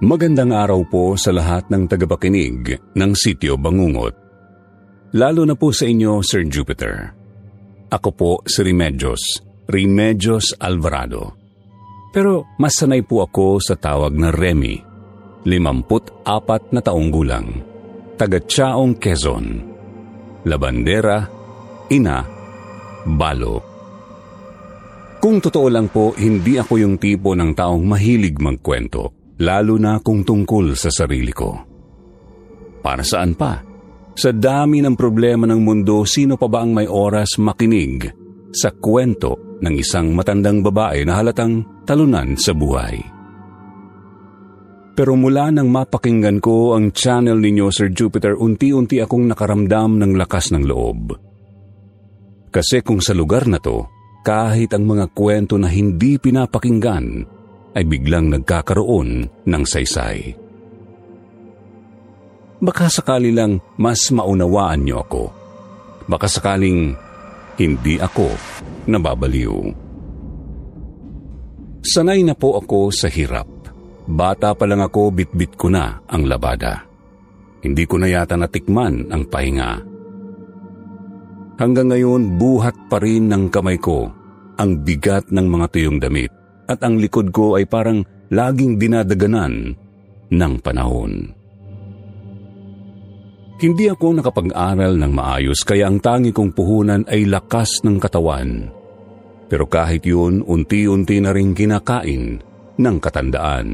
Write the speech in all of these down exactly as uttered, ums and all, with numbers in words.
Magandang araw po sa lahat ng tagapakinig ng Sityo Bangungot. Lalo na po sa inyo, Sir Jupiter. Ako po si Remedios, Remedios Alvarado. Pero mas sanay po ako sa tawag na Remy, limamput apat na taong gulang, taga Chaong, Quezon. Labandera, ina, balo. Kung totoo lang po, hindi ako yung tipo ng taong mahilig magkwento. Lalo na kung tungkol sa sarili ko. Para saan pa? Sa dami ng problema ng mundo, sino pa ba ang may oras makinig sa kwento ng isang matandang babae na halatang talunan sa buhay? Pero mula nang mapakinggan ko ang channel ninyo, Sir Jupiter, unti-unti akong nakaramdam ng lakas ng loob. Kasi kung sa lugar na to, kahit ang mga kwento na hindi pinapakinggan, ay biglang nagkakaroon ng saysay. Baka sakali lang mas maunawaan niyo ako. Baka sakaling hindi ako nababaliw. Sanay na po ako sa hirap. Bata pa lang ako, bitbit ko na ang labada. Hindi ko na yata natikman ang pahinga. Hanggang ngayon, buhat pa rin ng kamay ko ang bigat ng mga tuyong damit. At ang likod ko ay parang laging dinadaganan ng panahon. Hindi ako nakapag-aral ng maayos kaya ang tangi kong puhunan ay lakas ng katawan. Pero kahit yun, unti-unti na rin kinakain ng katandaan.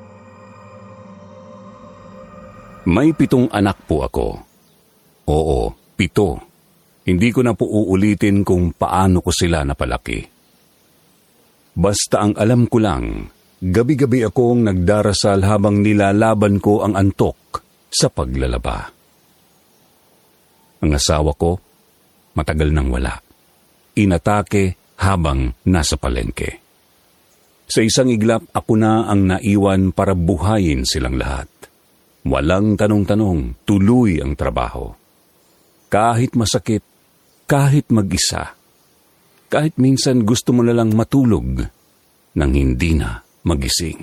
May pitong anak po ako. Oo, pito. Hindi ko na po uulitin kung paano ko sila napalaki. Basta ang alam ko lang, gabi-gabi akong nagdarasal habang nilalaban ko ang antok sa paglalaba. Ang asawa ko, matagal nang wala. Inatake habang nasa palengke. Sa isang iglap, ako na ang naiwan para buhayin silang lahat. Walang tanong-tanong, tuloy ang trabaho. Kahit masakit, kahit mag-isa, kahit minsan gusto mo na lang matulog nang hindi na magising.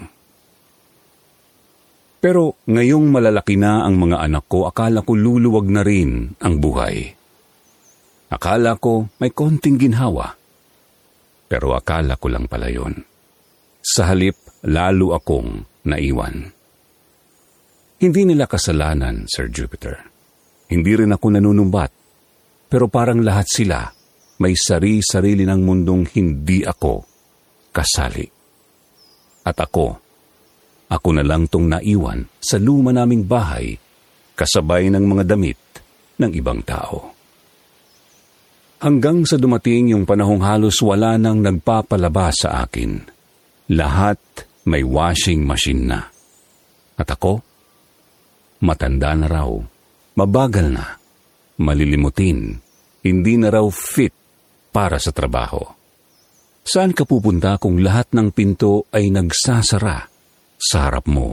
Pero ngayong malalaki na ang mga anak ko, akala ko luluwag na rin ang buhay. Akala ko may konting ginhawa. Pero akala ko lang pala yun. Sa halip, lalo akong naiwan. Hindi nila kasalanan, Sir Jupiter. Hindi rin ako nanunumbat. Pero parang lahat sila may sari-sarili ng mundong hindi ako kasali. At ako, ako na lang tong naiwan sa luma naming bahay, kasabay ng mga damit ng ibang tao. Hanggang sa dumating yung panahong halos wala nang nagpapalaba sa akin. Lahat may washing machine na. At ako, matanda na raw, mabagal na, malilimutin, hindi na raw fit para sa trabaho. Saan ka pupunta kung lahat ng pinto ay nagsasara sa harap mo?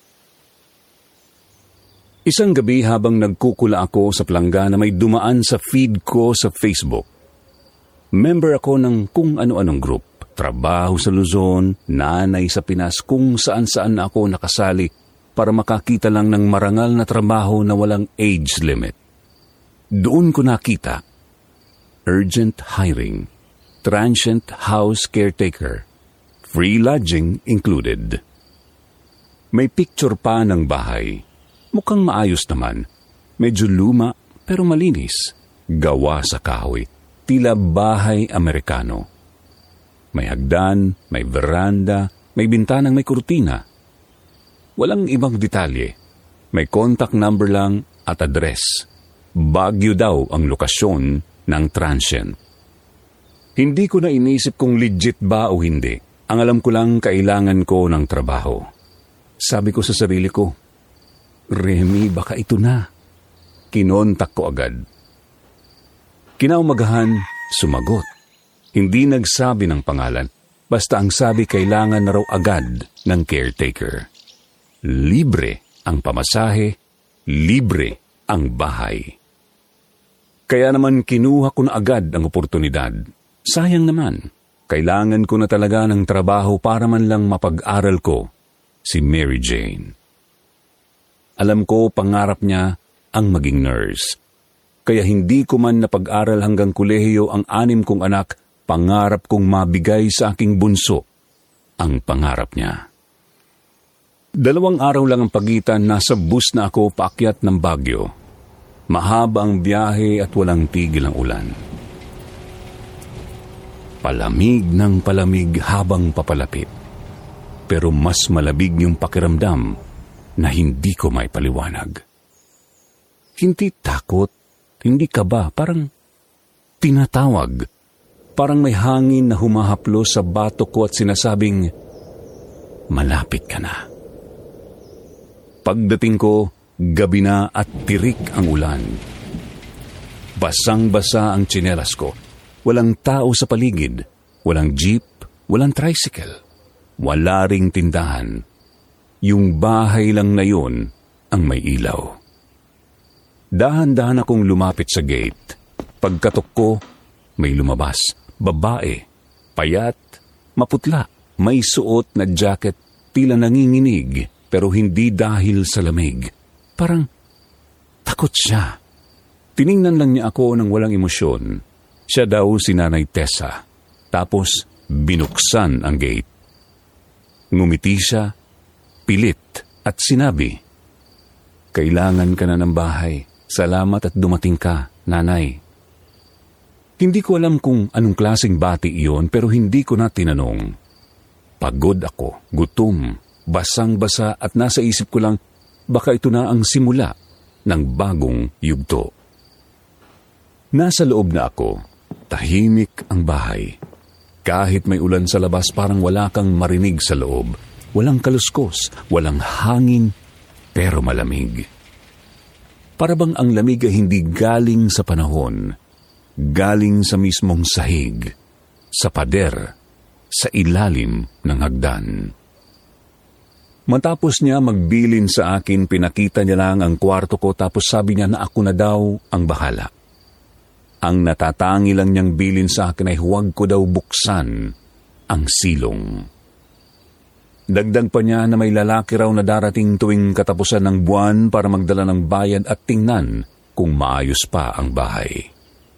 Isang gabi habang nagkukula ako sa palangga na may dumaan sa feed ko sa Facebook. Member ako ng kung ano-anong group, trabaho sa Luzon, nanay sa Pinas, kung saan-saan na ako nakasali para makakita lang ng marangal na trabaho na walang age limit. Doon ko nakita urgent hiring, transient house caretaker, free lodging included. May picture pa ng bahay. Mukhang maayos naman. Medyo luma pero malinis. Gawa sa kahoy. Tila bahay Amerikano. May hagdan, may veranda, may bintanang may kurtina. Walang ibang detalye. May contact number lang at address. Baguio daw ang lokasyon ng transient. Hindi ko na inisip kung legit ba o hindi. Ang alam ko lang kailangan ko ng trabaho. Sabi ko sa sarili ko, Remy, baka ito na. Kinontak ko agad. Kinaumagahan, sumagot. Hindi nagsabi ng pangalan. Basta ang sabi kailangan na raw agad ng caretaker. Libre ang pamasahe, libre ang bahay. Kaya naman kinuha ko na agad ang oportunidad. Sayang naman, kailangan ko na talaga ng trabaho para man lang mapag-aral ko si Mary Jane. Alam ko pangarap niya ang maging nurse. Kaya hindi ko man napag-aral hanggang kolehiyo ang anim kong anak, pangarap kong mabigay sa aking bunso ang pangarap niya. Dalawang araw lang ang pagitan, nasa bus na ako paakyat ng Baguio. Mahaba ang biyahe at walang tigil ang ulan. Palamig ng palamig habang papalapit. Pero mas malabig yung pakiramdam na hindi ko maipaliwanag. Hindi takot, hindi kaba, parang tinatawag. Parang may hangin na humahaplo sa batok ko at sinasabing, malapit ka na. Pagdating ko, gabi na at tirik ang ulan. Basang-basa ang tsinelas ko. Walang tao sa paligid. Walang jeep, walang tricycle. Wala ring tindahan. Yung bahay lang na yun ang may ilaw. Dahan-dahan akong lumapit sa gate. Pagkatok ko, may lumabas. Babae, payat, maputla, may suot na jacket, tila nanginginig, pero hindi dahil sa lamig. Parang takot siya. Tiningnan lang niya ako ng walang emosyon. Siya daw si Nanay Tessa. Tapos binuksan ang gate. Ngumiti siya, pilit, at sinabi, kailangan ka na ng bahay. Salamat at dumating ka, Nanay. Hindi ko alam kung anong klaseng bati iyon, pero hindi ko na tinanong. Pagod ako, gutom, basang-basa at nasa isip ko lang, baka ito na ang simula ng bagong yugto. Nasa loob na ako, tahimik ang bahay. Kahit may ulan sa labas, parang wala kang marinig sa loob. Walang kaluskos, walang hangin, pero malamig. Para bang ang lamig ay hindi galing sa panahon, galing sa mismong sahig, sa pader, sa ilalim ng hagdan. Matapos niya magbilin sa akin, pinakita niya lang ang kwarto ko tapos sabi niya na ako na daw ang bahala. Ang natatangi lang niyang bilin sa akin ay huwag ko daw buksan ang silong. Dagdag pa niya na may lalaki raw na darating tuwing katapusan ng buwan para magdala ng bayad at tingnan kung maayos pa ang bahay.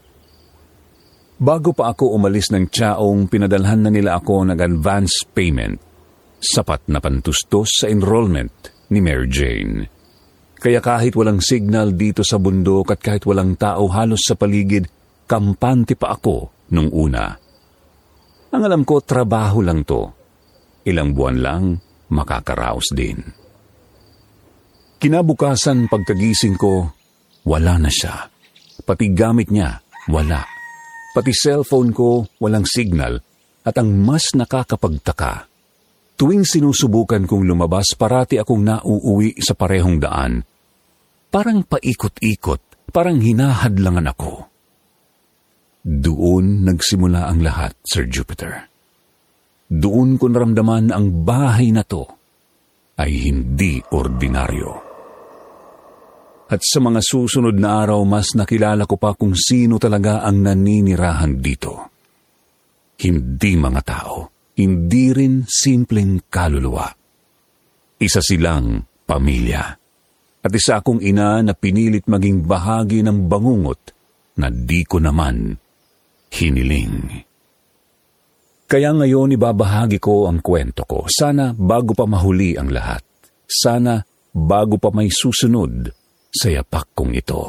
Bago pa ako umalis ng Tiaong, pinadalhan na nila ako ng advance payment. Sapat na pantustos sa enrollment ni Mary Jane. Kaya kahit walang signal dito sa bundok at kahit walang tao halos sa paligid, kampante pa ako nung una. Ang alam ko, trabaho lang to. Ilang buwan lang, makakaraos din. Kinabukasan pagkagising ko, wala na siya. Pati gamit niya, wala. Pati cellphone ko, walang signal. At ang mas nakakapagtaka, tuwing sinusubukan kong lumabas, parati akong nauuwi sa parehong daan. Parang paikot-ikot, parang hinahadlangan ako. Doon nagsimula ang lahat, Sir Jupiter. Doon ko naramdaman na ang bahay na to ay hindi ordinaryo. At sa mga susunod na araw, mas nakilala ko pa kung sino talaga ang naninirahan dito. Hindi mga tao, hindi rin simpleng kaluluwa. Isa silang pamilya. At isa akong ina na pinilit maging bahagi ng bangungot na di ko naman hiniling. Kaya ngayon ibabahagi ko ang kwento ko. Sana bago pa mahuli ang lahat. Sana bago pa may susunod sa yapak kong ito.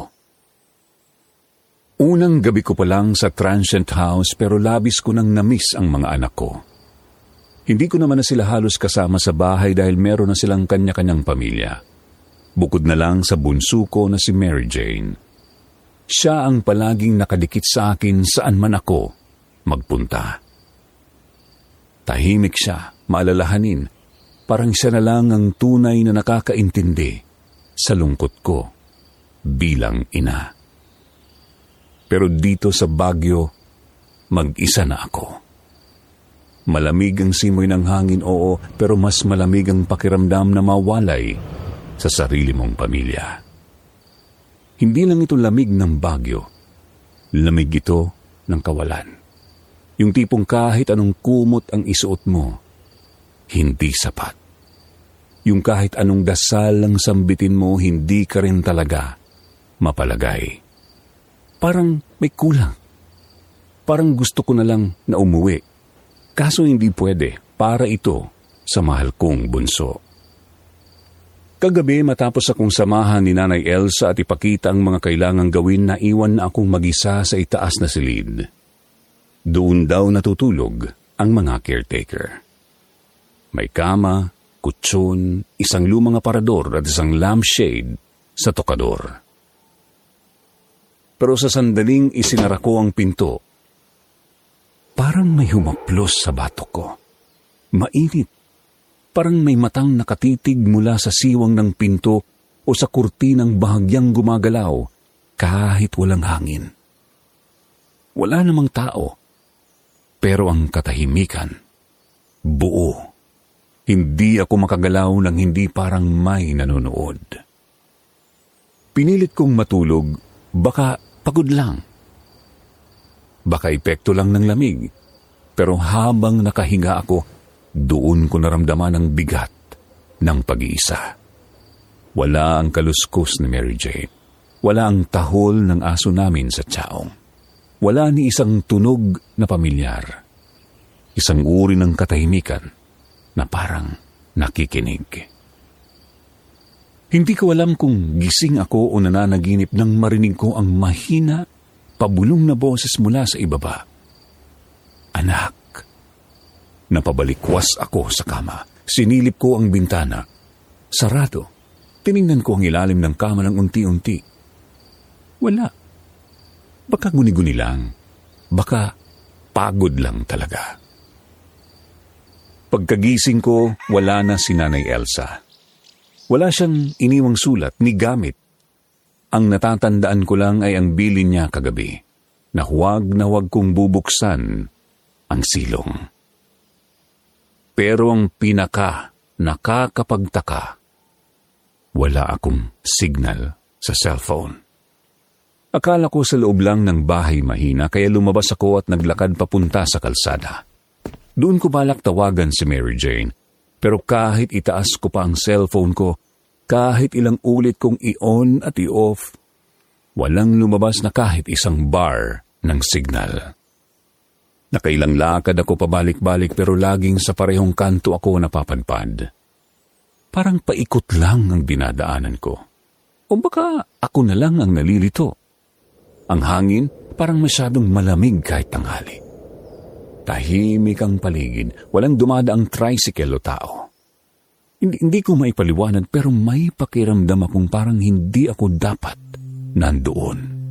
Unang gabi ko pa lang sa transient house pero labis ko nang namiss ang mga anak ko. Hindi ko naman na sila halos kasama sa bahay dahil meron na silang kanya-kanyang pamilya. Bukod na lang sa bunso ko na si Mary Jane. Siya ang palaging nakadikit sa akin saan man ako magpunta. Tahimik siya, maalalahanin. Parang siya na lang ang tunay na nakakaintindi sa lungkot ko bilang ina. Pero dito sa Baguio, mag-isa na ako. Malamig ang simoy ng hangin, oo, pero mas malamig ang pakiramdam na mawalay sa sarili mong pamilya. Hindi lang ito lamig ng Baguio. Lamig ito ng kawalan. Yung tipong kahit anong kumot ang isuot mo, hindi sapat. Yung kahit anong dasal lang sambitin mo, hindi ka rin talaga mapalagay. Parang may kulang. Parang gusto ko na lang na umuwi. Kaso hindi pwede para ito sa mahal kong bunso. Kagabi matapos akong samahan ni Nanay Elsa at ipakita ang mga kailangang gawin, na iwan na akong mag-isa sa itaas na silid. Doon daw natutulog ang mga caretaker. May kama, kutsyon, isang lumang aparador at isang lampshade sa tokador. Pero sa sandaling isinara ko ang pinto, parang may humaplos sa batok ko. Mainit. Parang may matang nakatitig mula sa siwang ng pinto o sa kurtinang bahagyang gumagalaw kahit walang hangin. Wala namang tao, pero ang katahimikan, buo. Hindi ako makagalaw nang hindi parang may nanonood. Pinilit kong matulog, baka pagod lang. Baka epekto lang ng lamig, pero habang nakahinga ako, doon ko naramdaman ang bigat ng pag-iisa. Wala ang kaluskos ni Mary Jane. Wala ang tahol ng aso namin sa tiyaong. Wala ni isang tunog na pamilyar. Isang uri ng katahimikan na parang nakikinig. Hindi ko alam kung gising ako o nananaginip nang marinig ko ang mahina, pabulong na boses mula sa ibaba. Anak. Napabalikwas ako sa kama. Sinilip ko ang bintana. Sarado. Tiningnan ko ang ilalim ng kama ng unti-unti. Wala. Baka guni-guni lang. Baka pagod lang talaga. Pagkagising ko, wala na si Nanay Elsa. Wala siyang iniwang sulat ni gamit. Ang natatandaan ko lang ay ang bilin niya kagabi, na huwag na huwag kong bubuksan ang silong. Pero ang pinaka nakakapagtaka, wala akong signal sa cellphone. Akala ko sa loob lang ng bahay mahina, kaya lumabas ako at naglakad papunta sa kalsada. Doon ko balak tawagan si Mary Jane, pero kahit itaas ko pa ang cellphone ko, kahit ilang ulit kong i-on at i-off, walang lumabas na kahit isang bar ng signal. Nakailang lakad ako pabalik-balik pero laging sa parehong kanto ako napapadpad. Parang paikot lang ang dinadaanan ko. O baka ako na lang ang nalilito. Ang hangin parang masyadong malamig kahit tanghali. Tahimik ang paligid, walang dumadaang tricycle o tao. Hindi, hindi ko maipaliwanag pero may pakiramdam akong parang hindi ako dapat nandoon.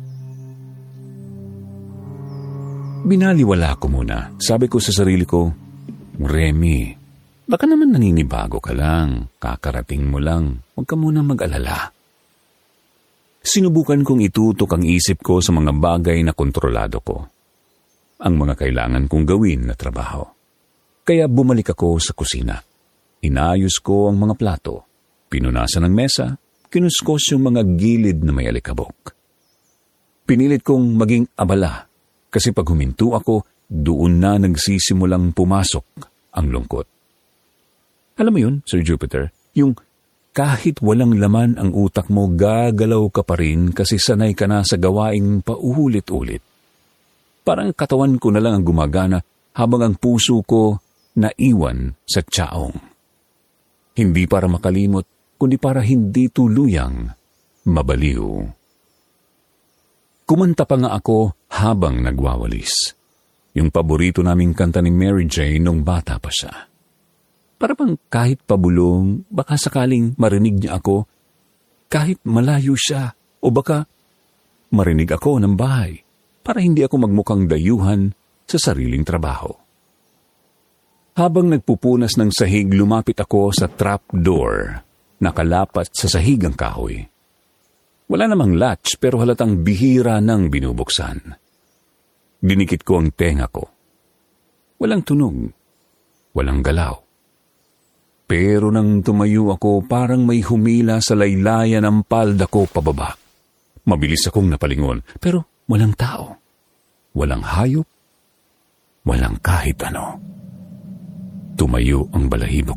Binaliwala ko muna. Sabi ko sa sarili ko, Remy, baka naman naninibago ka lang. Kakarating mo lang. Huwag ka muna mag-alala. Sinubukan kong itutok ang isip ko sa mga bagay na kontrolado ko. Ang mga kailangan kong gawin na trabaho. Kaya bumalik ako sa kusina. Inayos ko ang mga plato. Pinunasan ang mesa. Kinuskos yung mga gilid na may alikabok. Pinilit kong maging abala. Kasi pag huminto ako, doon na nagsisimulang pumasok ang lungkot. Alam mo yun, Sir Jupiter, yung kahit walang laman ang utak mo, gagalaw ka pa rin kasi sanay ka na sa gawaing paulit-ulit. Parang katawan ko na lang ang gumagana habang ang puso ko naiwan sa tiyaong. Hindi para makalimot, kundi para hindi tuluyang mabaliw. Kumanta pa nga ako habang nagwawalis. Yung paborito naming kanta ni Mary Jane nung bata pa siya. Para bang kahit pabulong, baka sakaling marinig niya ako, kahit malayo siya, o baka marinig ako ng bahay, para hindi ako magmukhang dayuhan sa sariling trabaho. Habang nagpupunas ng sahig, lumapit ako sa trapdoor, nakalapat sa sahig ang kahoy. Wala namang latch pero halatang bihira nang binubuksan. Dinikit ko ang tenga ko. Walang tunog, walang galaw. Pero nang tumayo ako, parang may humila sa laylayan ng palda ko pababa. Mabilis akong napalingon, pero walang tao. Walang hayop, walang kahit ano. Tumayo ang balahibo ko.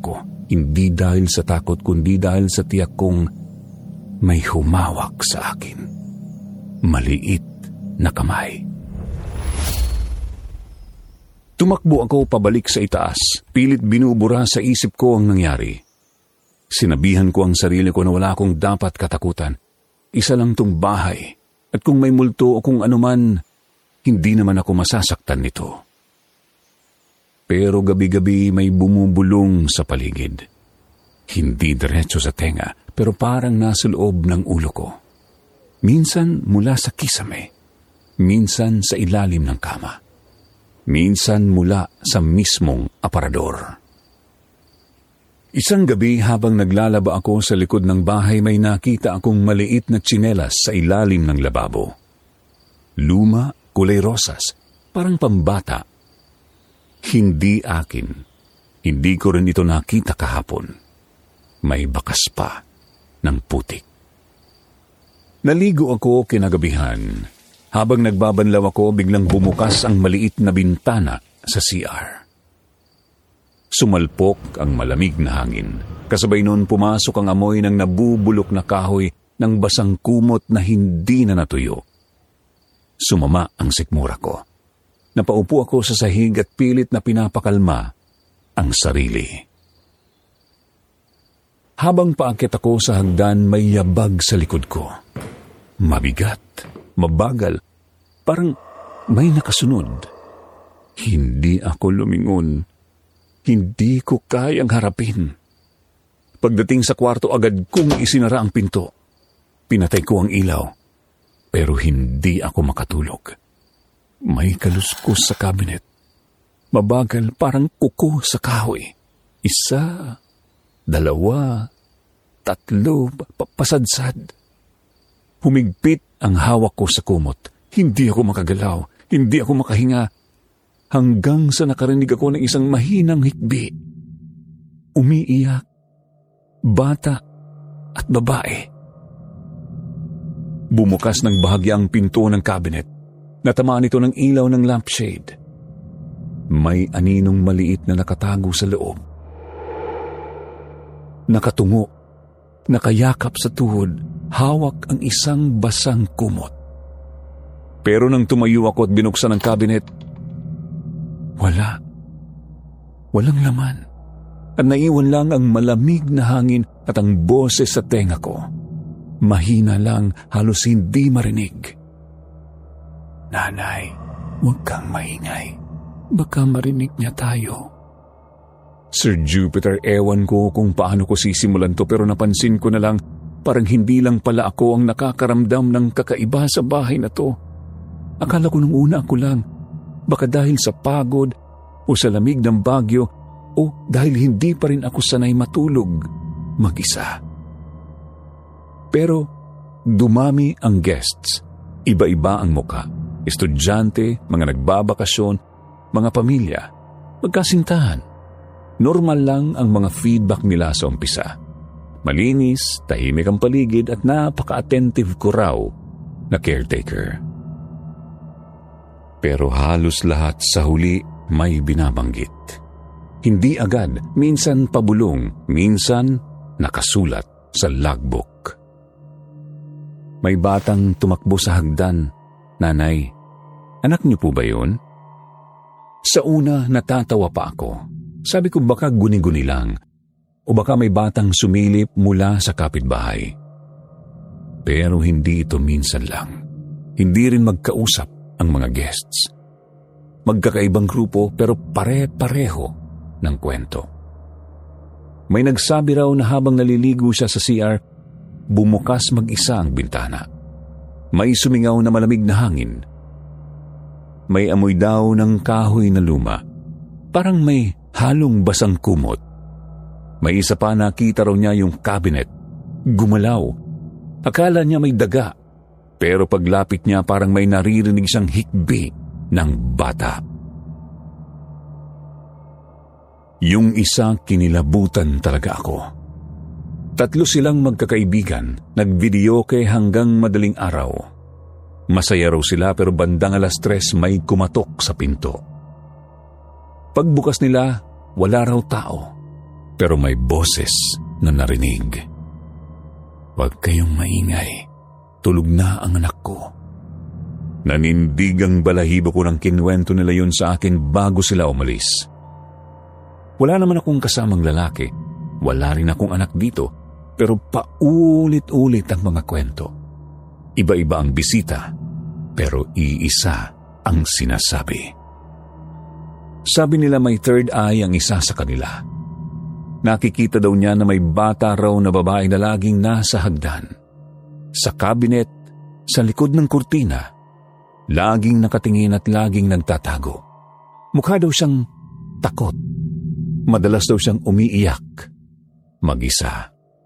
Hindi dahil sa takot kundi dahil sa tiyak kong may humawak sa akin. Maliit na kamay. Tumakbo ako pabalik sa itaas. Pilit binubura sa isip ko ang nangyari. Sinabihan ko ang sarili ko na wala akong dapat katakutan. Isa lang tong bahay. At kung may multo o kung anuman, hindi naman ako masasaktan nito. Pero gabi-gabi may bumubulong sa paligid. Hindi diretso sa tenga, pero parang nasa loob ng ulo ko. Minsan mula sa kisame, minsan sa ilalim ng kama, minsan mula sa mismong aparador. Isang gabi habang naglalaba ako sa likod ng bahay, may nakita akong maliit na tsinelas sa ilalim ng lababo. Luma, kulay rosas, parang pambata. Hindi akin. Hindi ko rin ito nakita kahapon. May bakas pa ng putik. Naligo ako kinagabihan. Habang nagbabanlaw ako, biglang bumukas ang maliit na bintana sa C R. Sumalpok ang malamig na hangin. Kasabay noon pumasok ang amoy ng nabubulok na kahoy ng basang kumot na hindi na natuyo. Sumama ang sikmura ko. Napaupo ako sa sahig at pilit na pinapakalma ang sarili. Habang paakyat ako sa hagdan, may yabag sa likod ko. Mabigat, mabagal, parang may nakasunod. Hindi ako lumingon. Hindi ko kayang harapin. Pagdating sa kwarto, agad kong isinara ang pinto. Pinatay ko ang ilaw, pero hindi ako makatulog. May kaluskos sa cabinet. Mabagal, parang kuko sa kahoy. Isa, dalawa, tatlo, pasadsad. Humigpit ang hawak ko sa kumot. Hindi ako makagalaw, hindi ako makahinga, hanggang sa nakarinig ako ng isang mahinang hikbi. Umiiyak, bata at babae. Bumukas ng bahagya ang pinto ng cabinet. Natamaan ito ng ilaw ng lampshade. May aninong maliit na nakatago sa loob. Nakatungo, nakayakap sa tuhod, hawak ang isang basang kumot. Pero nang tumayo ako at binuksan ang cabinet, wala. Walang laman. At naiwan lang ang malamig na hangin at ang boses sa tenga ko. Mahina lang, halos hindi marinig. Nanay, huwag kang maingay. Baka marinig niya tayo. Sir Jupiter, ewan ko kung paano ko sisimulan to, pero napansin ko na lang, parang hindi lang pala ako ang nakakaramdam ng kakaiba sa bahay na to. Akala ko nung una ako lang, baka dahil sa pagod o sa lamig ng bagyo o dahil hindi pa rin ako sanay matulog mag-isa. Pero dumami ang guests, iba-iba ang muka. Estudyante, mga nagbabakasyon, mga pamilya, magkasintahan. Normal lang ang mga feedback nila sa umpisa. Malinis, tahimik ang paligid at napaka-attentive ko raw na caretaker. Pero halos lahat sa huli may binabanggit. Hindi agad, minsan pabulong, minsan nakasulat sa logbook. May batang tumakbo sa hagdan. Nanay, anak niyo po ba yun? Sa una, natatawa pa ako. Sabi ko baka guni-guni lang o baka may batang sumilip mula sa kapitbahay. Pero hindi ito minsan lang. Hindi rin magkausap ang mga guests. Magkakaibang grupo pero pare-pareho ng kwento. May nagsabi raw na habang naliligo siya sa C R, bumukas mag-isa ang bintana. May sumingaw na malamig na hangin. May amoy daw ng kahoy na luma. Parang may halong basang kumot. May isa pa nakita raw niya yung cabinet. Gumalaw. Akala niya may daga. Pero paglapit niya parang may naririnig siyang hikbi ng bata. Yung isa kinilabutan talaga ako. Tatlo silang magkakaibigan, nagvideoke hanggang madaling araw. Masaya raw sila pero bandang alas tres may kumatok sa pinto. Pagbukas nila, wala raw tao. Pero may boses na narinig. "Huwag kayong maingay. Tulog na ang anak ko." Nanindig ang balahibo ko nang kinwento nila yun sa akin bago sila umalis. Wala naman akong kasamang lalaki. Wala rin akong anak dito. Pero paulit-ulit ang mga kwento. Iba-iba ang bisita, pero iisa ang sinasabi. Sabi nila may third eye ang isa sa kanila. Nakikita daw niya na may bata raw na babae na laging nasa hagdan. Sa cabinet, sa likod ng kurtina, laging nakatingin at laging nagtatago. Mukha daw siyang takot. Madalas daw siyang umiiyak. Mag-isa.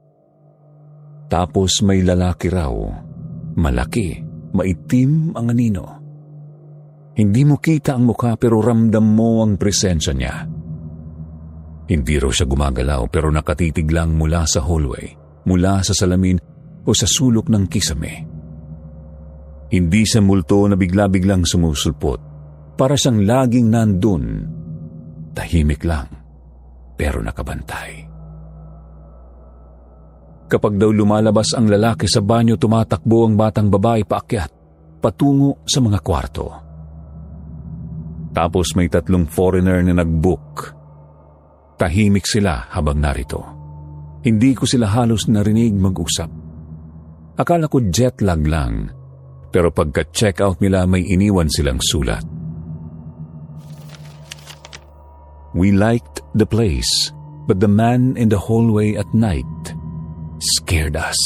Tapos may lalaki raw, malaki, maitim ang anino. Hindi mo kita ang mukha pero ramdam mo ang presensya niya. Hindi raw siya gumagalaw pero nakatitig lang mula sa hallway, mula sa salamin o sa sulok ng kisame. Hindi siya multo na bigla-biglang sumusulpot. Para siyang laging nandun, tahimik lang pero nakabantay. Kapag daw lumalabas ang lalaki sa banyo, tumatakbo ang batang babae paakyat, patungo sa mga kwarto. Tapos may tatlong foreigner na nag-book. Tahimik sila habang narito. Hindi ko sila halos narinig mag-usap. Akala ko jet lag lang, pero pagka-check out nila may iniwan silang sulat. "We liked the place, but the man in the hallway at night scared us."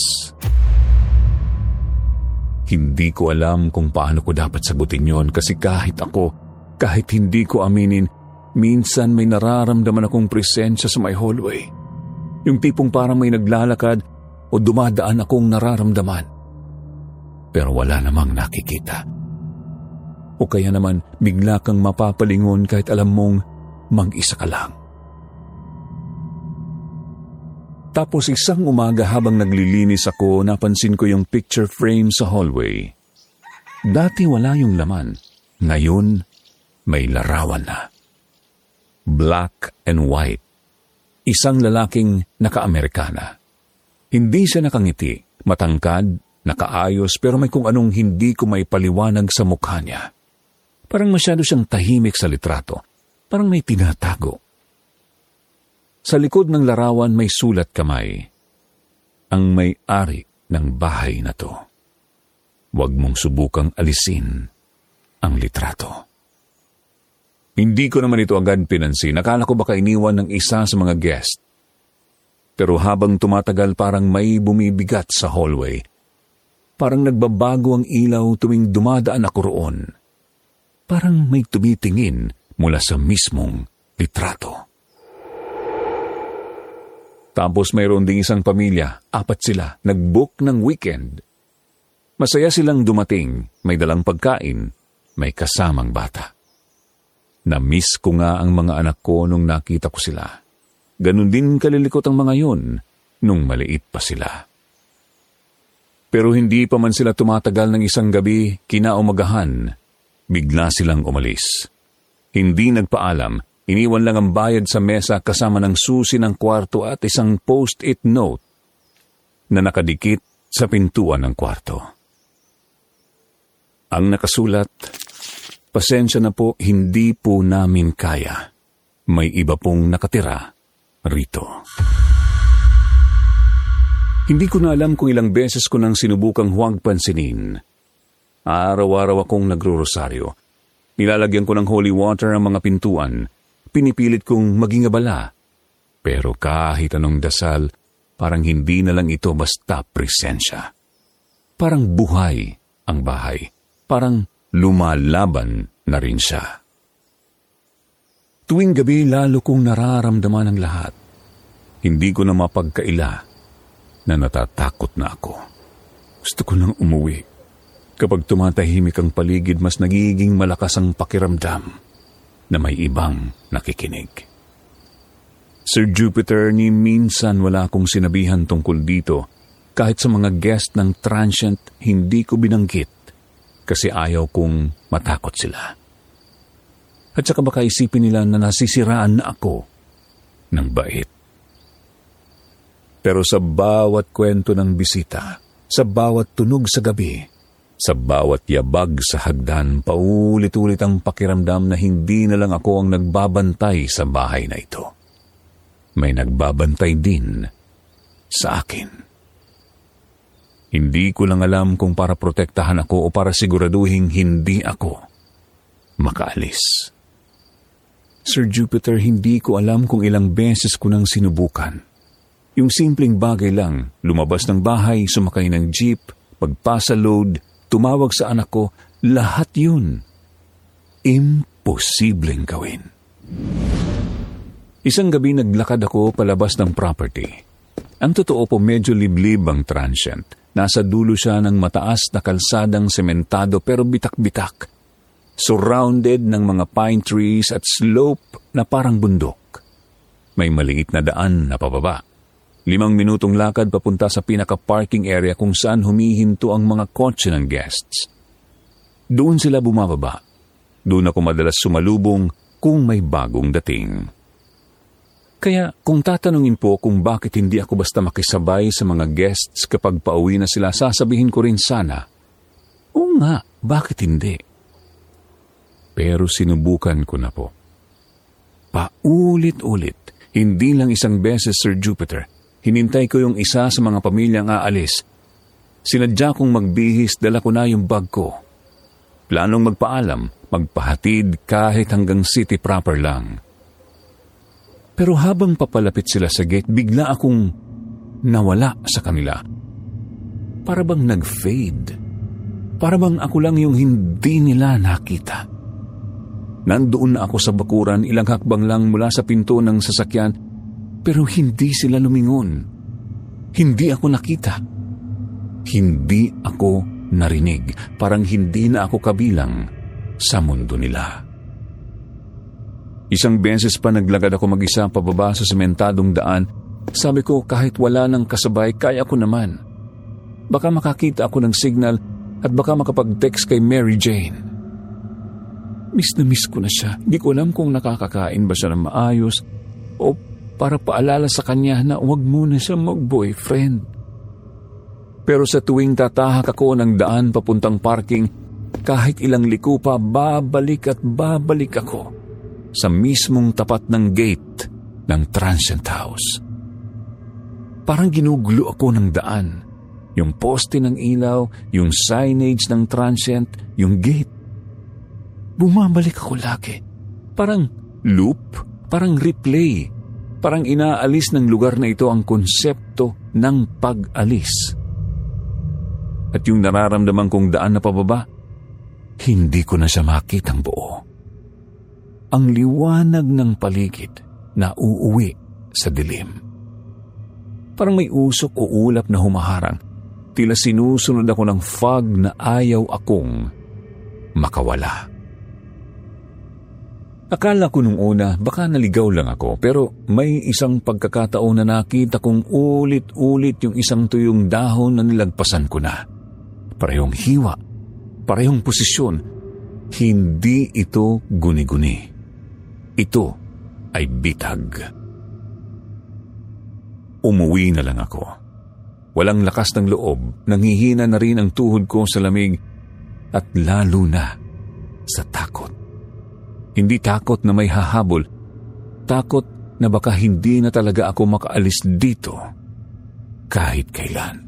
Hindi ko alam kung paano ko dapat sagutin yon kasi kahit ako, kahit hindi ko aminin, minsan may nararamdaman akong presensya sa may hallway. Yung tipong parang may naglalakad o dumadaan akong nararamdaman. Pero wala namang nakikita. O kaya naman bigla kang mapapalingon kahit alam mong mag-isa ka lang. Tapos isang umaga habang naglilinis ako, napansin ko yung picture frame sa hallway. Dati wala yung laman. Ngayon, may larawan na. Black and white. Isang lalaking naka-Amerikana. Hindi siya nakangiti, matangkad, nakaayos, pero may kung anong hindi ko maipaliwanag sa mukha niya. Parang masyado siyang tahimik sa litrato. Parang may tinatago. Sa likod ng larawan may sulat kamay. Ang may-ari ng bahay na to. Huwag mong subukang alisin ang litrato. Hindi ko naman ito agad pinansin. Akala ko baka iniwan ng isa sa mga guest. Pero habang tumatagal parang may bumibigat sa hallway. Parang nagbabago ang ilaw tuwing dumadaan ako roon. Parang may tumitingin mula sa mismong litrato. Tapos mayroon ding isang pamilya, apat sila, nag-book ng weekend. Masaya silang dumating, may dalang pagkain, may kasamang bata. Na-miss ko nga ang mga anak ko nung nakita ko sila. Ganon din kalilikot ang mga yun nung maliit pa sila. Pero hindi pa man sila tumatagal ng isang gabi, kinaumagahan, bigla silang umalis. Hindi nagpaalam. Iniwan lang ang bayad sa mesa kasama ng susi ng kwarto at isang post-it note na nakadikit sa pintuan ng kwarto. Ang nakasulat, "Pasensya na po, hindi po namin kaya. May iba pong nakatira rito." Hindi ko na alam kung ilang beses ko nang sinubukang huwag pansinin. Araw-araw akong nagro-rosaryo. Nilalagyan ko ng holy water ang mga pintuan. Pinipilit kong maging abala. Pero kahit anong dasal, parang hindi na lang ito basta presensya. Parang buhay ang bahay. Parang lumalaban na rin siya. Tuwing gabi lalo kong nararamdaman ang lahat. Hindi ko na mapagkaila na natatakot na ako. Gusto ko nang umuwi. Kapag tumatahimik ang paligid, mas nagiging malakas ang pakiramdam na may ibang nakikinig. Sir Jupiter, ni minsan wala akong sinabihan tungkol dito. Kahit sa mga guest ng transient, hindi ko binanggit kasi ayaw kong matakot sila. At saka baka isipin nila na nasisiraan na ako ng bait. Pero sa bawat kwento ng bisita, sa bawat tunog sa gabi, sa bawat yabag sa hagdan, paulit-ulit ang pakiramdam na hindi na lang ako ang nagbabantay sa bahay na ito. May nagbabantay din sa akin. Hindi ko lang alam kung para protektahan ako o para siguraduhin hindi ako makaalis. Sir Jupiter, hindi ko alam kung ilang beses ko nang sinubukan. Yung simpleng bagay lang, lumabas ng bahay, sumakay ng jeep, magpasa load, tumawag sa anak ko, lahat yun. Imposibleng gawin. Isang gabi naglakad ako palabas ng property. Ang totoo po medyo liblib ang transient. Nasa dulo siya ng mataas na kalsadang sementado pero bitak-bitak. Surrounded ng mga pine trees at slope na parang bundok. May maliit na daan na pababa. Limang minutong lakad papunta sa pinaka-parking area kung saan humihinto ang mga kotse ng guests. Doon sila bumababa. Doon ako madalas sumalubong kung may bagong dating. Kaya kung tatanungin po kung bakit hindi ako basta makisabay sa mga guests kapag pauwi na sila, sasabihin ko rin sana, oo nga, bakit hindi? Pero sinubukan ko na po. Paulit-ulit, hindi lang isang beses, Sir Jupiter. Hinintay ko yung isa sa mga pamilyang aalis. Sinadya kong magbihis, dala ko na yung bag ko. Planong magpaalam, magpahatid kahit hanggang city proper lang. Pero habang papalapit sila sa gate, bigla akong nawala sa kanila. Para bang nag-fade. Para bang ako lang yung hindi nila nakita. Nandoon na ako sa bakuran, ilang hakbang lang mula sa pinto ng sasakyan, pero hindi sila lumingon. Hindi ako nakita. Hindi ako narinig. Parang hindi na ako kabilang sa mundo nila. Isang beses pa naglagad ako mag-isa pababa sa sementadong daan. Sabi ko kahit wala nang kasabay, kaya ko naman. Baka makakita ako ng signal at baka makapag-text kay Mary Jane. Miss na miss ko na siya. Hindi ko alam kung nakakakain ba siya ng maayos o para paalala sa kanya na huwag muna siya mag-boyfriend. Pero sa tuwing tatahak ako ng daan papuntang parking, kahit ilang liko pa, babalik at babalik ako sa mismong tapat ng gate ng transient house. Parang ginugulo ako ng daan. Yung poste ng ilaw, yung signage ng transient, yung gate. Bumabalik ako lagi. Parang loop, parang replay. Parang inaalis ng lugar na ito ang konsepto ng pag-alis. At yung nararamdaman kong daan na pababa, hindi ko na siya makitang buo. Ang liwanag ng paligid na uuwi sa dilim. Parang may usok o ulap na humaharang. Tila sinusunod ako ng fog na ayaw akong makawala. Akala ko nung una baka naligaw lang ako, pero may isang pagkakataon na nakita kong ulit-ulit yung isang tuyong dahon na nilagpasan ko na. Parehong hiwa, parehong posisyon. Hindi ito guni-guni. Ito ay bitag. Umuwi na lang ako. Walang lakas ng loob, nanghihina na rin ang tuhod ko sa lamig at lalo na sa takot. Hindi takot na may hahabol, takot na baka hindi na talaga ako makaalis dito kahit kailan.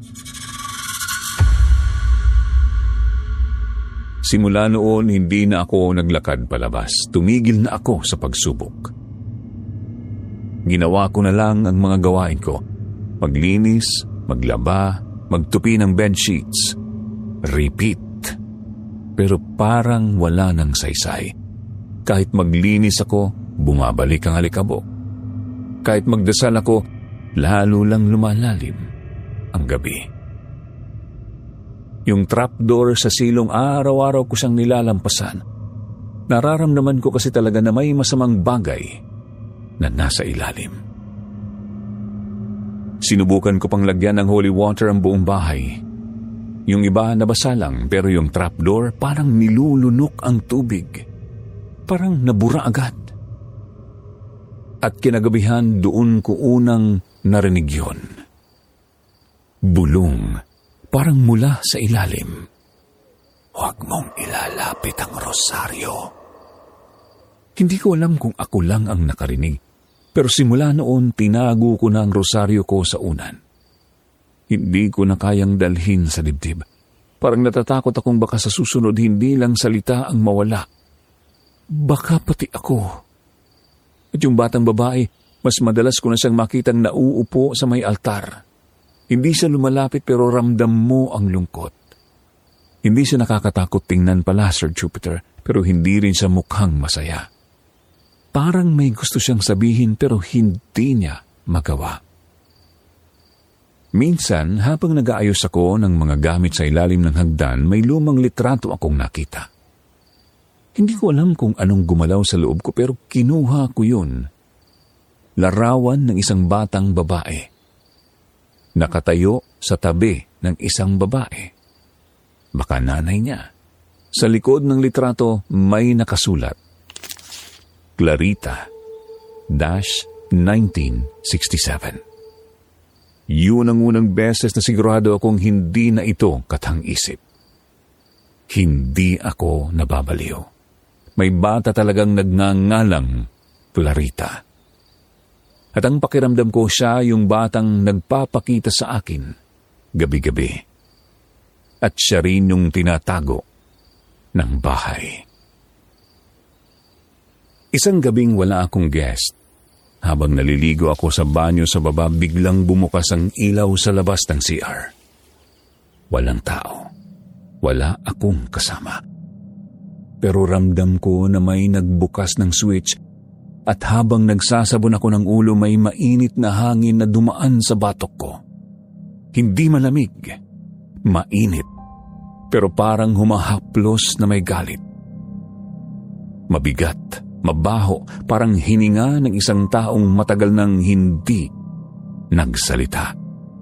Simula noon, hindi na ako naglakad palabas. Tumigil na ako sa pagsubok. Ginawa ko na lang ang mga gawain ko. Maglinis, maglaba, magtupi ng bedsheets. Repeat. Pero parang wala nang saysay. Kahit maglinis ako, bumabalik ang alikabok. Kahit magdasal ako, lalo lang lumalalim ang gabi. Yung trapdoor sa silong, araw-araw ko siyang nilalampasan. Nararamdaman ko kasi talaga na may masamang bagay na nasa ilalim. Sinubukan ko pang lagyan ng holy water ang buong bahay. Yung iba nabasa lang, pero yung trapdoor parang nilulunok ang tubig. Parang nabura agad. At kinagabihan doon ko unang narinig yun. Bulong, parang mula sa ilalim. Huwag mong ilalapit ang rosaryo. Hindi ko alam kung ako lang ang nakarinig, pero simula noon tinago ko na ang rosaryo ko sa unan. Hindi ko na kayang dalhin sa dibdib. Parang natatakot akong baka sa susunod hindi lang salita ang mawala. Baka pati ako. At yung batang babae, mas madalas ko na siyang makitang nauupo sa may altar. Hindi siya lumalapit pero ramdam mo ang lungkot. Hindi siya nakakatakot tingnan pala, Sir Jupiter, pero hindi rin siya mukhang masaya. Parang may gusto siyang sabihin pero hindi niya magawa. Minsan, habang nag-aayos ako ng mga gamit sa ilalim ng hagdan, may lumang litrato akong nakita. Hindi ko alam kung anong gumalaw sa loob ko pero kinuha ko yun. Larawan ng isang batang babae. Nakatayo sa tabi ng isang babae. Baka nanay niya. Sa likod ng litrato may nakasulat. Clarita nineteen sixty-seven. Yun ang unang beses na sigurado akong hindi na ito katang-isip. Hindi ako nababaliw. May bata talagang nagngangalang Clarita. At ang pakiramdam ko siya yung batang nagpapakita sa akin gabi-gabi. At siya rin yung tinatago ng bahay. Isang gabing wala akong guest. Habang naliligo ako sa banyo sa baba, biglang bumukas ang ilaw sa labas ng C R. Walang tao. Wala akong kasama. Pero ramdam ko na may nagbukas ng switch at habang nagsasabon ako ng ulo may mainit na hangin na dumaan sa batok ko. Hindi malamig, mainit, pero parang humahaplos na may galit. Mabigat. Mabaho, parang hininga ng isang taong matagal nang hindi nagsalita.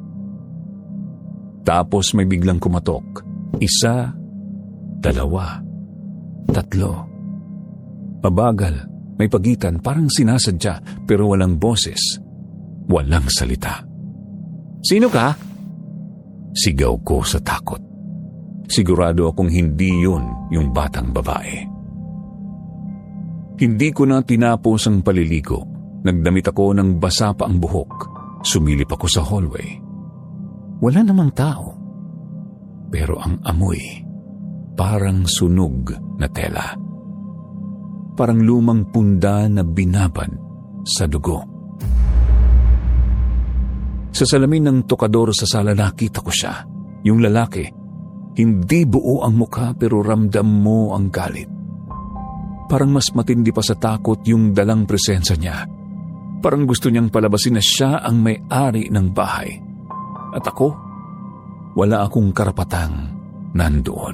Tapos may biglang kumatok. Isa, dalawa, tatlo. Mabagal, may pagitan, parang sinasadya, pero walang boses, walang salita. Sino ka? Sigaw ko sa takot. Sigurado akong hindi yun yung batang babae. Hindi ko na tinapos ang paliligo. Nagdamit ako ng basa pa ang buhok. Sumilip ako sa hallway. Wala namang tao. Pero ang amoy, parang sunog na tela. Parang lumang punda na binabad sa dugo. Sa salamin ng tokador sa sala nakita ko siya. Yung lalaki, hindi buo ang mukha pero ramdam mo ang galit. Parang mas matindi pa sa takot yung dalang presensya niya. Parang gusto niyang palabasin na siya ang may-ari ng bahay. At ako, wala akong karapatang nandoon.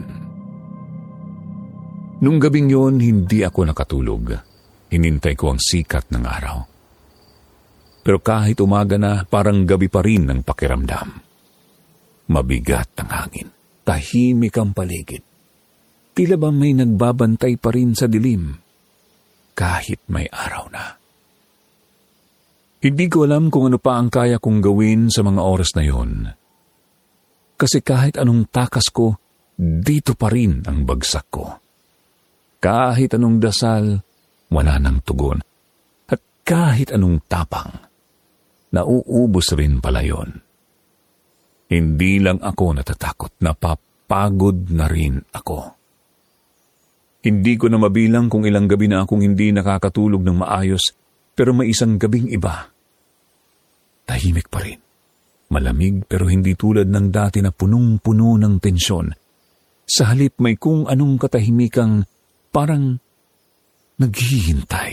Nung gabing yun, hindi ako nakatulog. Hinintay ko ang sikat ng araw. Pero kahit umaga na, parang gabi pa rin ang pakiramdam. Mabigat ang hangin. Tahimik ang paligid. Tila ba may nagbabantay pa rin sa dilim, kahit may araw na. Hindi ko alam kung ano pa ang kaya kong gawin sa mga oras na yon. Kasi kahit anong takas ko, dito pa rin ang bagsak ko. Kahit anong dasal, wala nang tugon. At kahit anong tapang, nauubos rin pala yon. Hindi lang ako natatakot, napapagod na rin ako. Hindi ko na mabilang kung ilang gabi na akong hindi nakakatulog ng maayos, pero may isang gabing iba. Tahimik pa rin. Malamig pero hindi tulad ng dati na punong-puno ng tensyon. Sa halip may kung anong katahimikang parang naghihintay.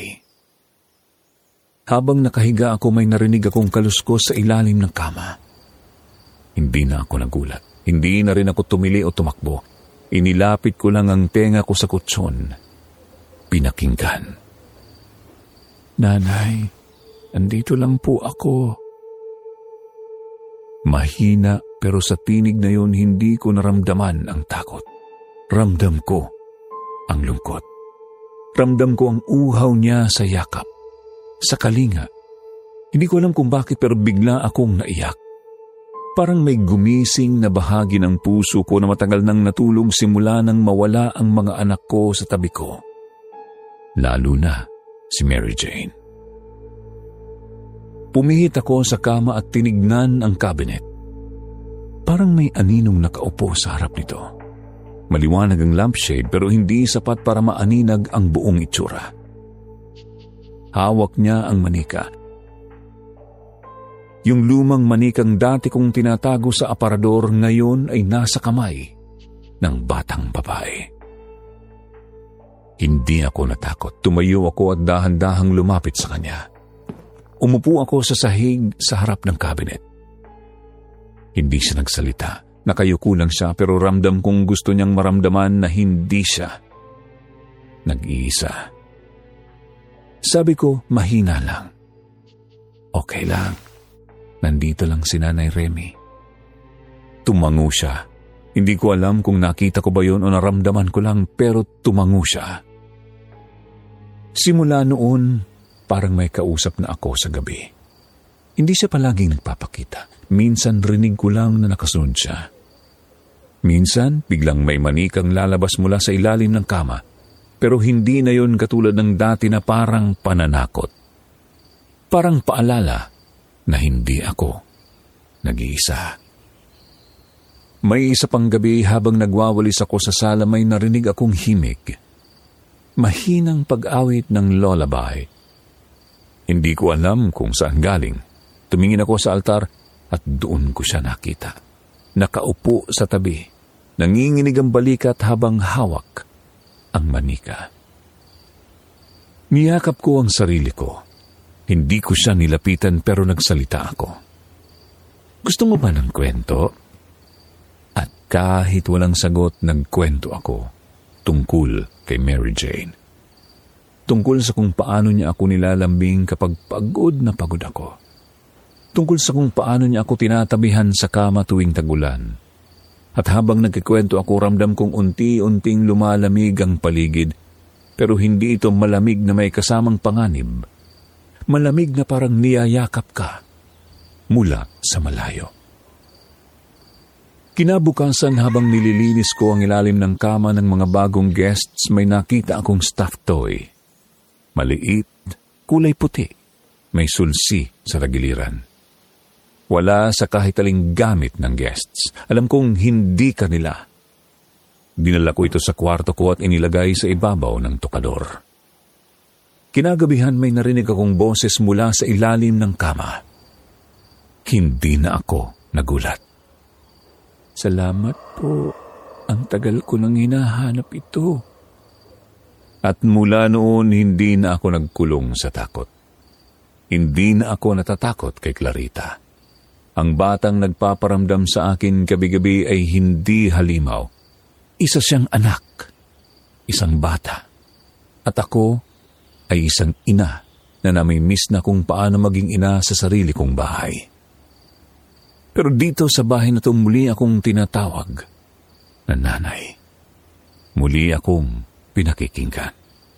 Habang nakahiga ako may narinig akong kaluskos sa ilalim ng kama. Hindi na ako nagulat. Hindi na rin ako tumili o tumakbo. Inilapit ko lang ang tenga ko sa kutson. Pinakinggan. Nanay, andito lang po ako. Mahina pero sa tinig na yun hindi ko naramdaman ang takot. Ramdam ko ang lungkot. Ramdam ko ang uhaw niya sa yakap, sa kalinga. Hindi ko alam kung bakit pero bigla akong naiyak. Parang may gumising na bahagi ng puso ko na matagal nang natulog simula nang mawala ang mga anak ko sa tabi ko. Lalo na si Mary Jane. Pumihit ako sa kama at tinignan ang cabinet. Parang may aninong nakaupo sa harap nito. Maliwanag ang lampshade pero hindi sapat para maaninag ang buong itsura. Hawak niya ang manika. Yung lumang manikang dati kong tinatago sa aparador ngayon ay nasa kamay ng batang babae. Hindi ako natakot. Tumayo ako at dahan-dahang lumapit sa kanya. Umupo ako sa sahig sa harap ng cabinet. Hindi siya nagsalita. Nakayuko lang siya pero ramdam kong gusto niyang maramdaman na hindi siya nag-iisa. Sabi ko, mahina lang. Okay lang. Nandito lang si Nanay Remy. Tumango siya. Hindi ko alam kung nakita ko ba yun o naramdaman ko lang pero tumango siya. Simula noon, parang may kausap na ako sa gabi. Hindi siya palaging nagpapakita. Minsan rinig ko lang na nakasunod siya. Minsan, biglang may manikang lalabas mula sa ilalim ng kama. Pero hindi na yun katulad ng dati na parang pananakot. Parang paalala na hindi ako nag-iisa. May isa pang gabi habang nagwawalis ako sa sala may narinig akong himig. Mahinang pag-awit ng lullaby. Hindi ko alam kung saan galing. Tumingin ako sa altar at doon ko siya nakita. Nakaupo sa tabi. Nanginginig ang balikat habang hawak ang manika. Niyakap ko ang sarili ko. Hindi ko siya nilapitan pero nagsalita ako. Gusto mo ba ng kwento? At kahit walang sagot, nagkwento ako tungkol kay Mary Jane. Tungkol sa kung paano niya ako nilalambing kapag pagod na pagod ako. Tungkol sa kung paano niya ako tinatabihan sa kama tuwing tagulan. At habang nagkikwento ako, ramdam kong unti-unting lumalamig ang paligid, pero hindi ito malamig na may kasamang panganib. Malamig na parang niyayakap ka mula sa malayo. Kinabukasan habang nililinis ko ang ilalim ng kama ng mga bagong guests, may nakita akong stuffed toy. Maliit, kulay puti, may sulsi sa tagiliran. Wala sa kahit aling gamit ng guests. Alam kong hindi kanila. Dinala ko ito sa kwarto ko at inilagay sa ibabaw ng tukador. Kinagabihan may narinig akong boses mula sa ilalim ng kama. Hindi na ako nagulat. Salamat po. Ang tagal ko nang hinahanap ito. At mula noon, hindi na ako nagkulong sa takot. Hindi na ako natatakot kay Clarita. Ang batang nagpaparamdam sa akin gabi-gabi ay hindi halimaw. Isa siyang anak. Isang bata. At ako ay isang ina na namimiss na kung paano maging ina sa sarili kong bahay. Pero dito sa bahay na ito muli akong tinatawag na nanay. Muli akong pinakikinggan.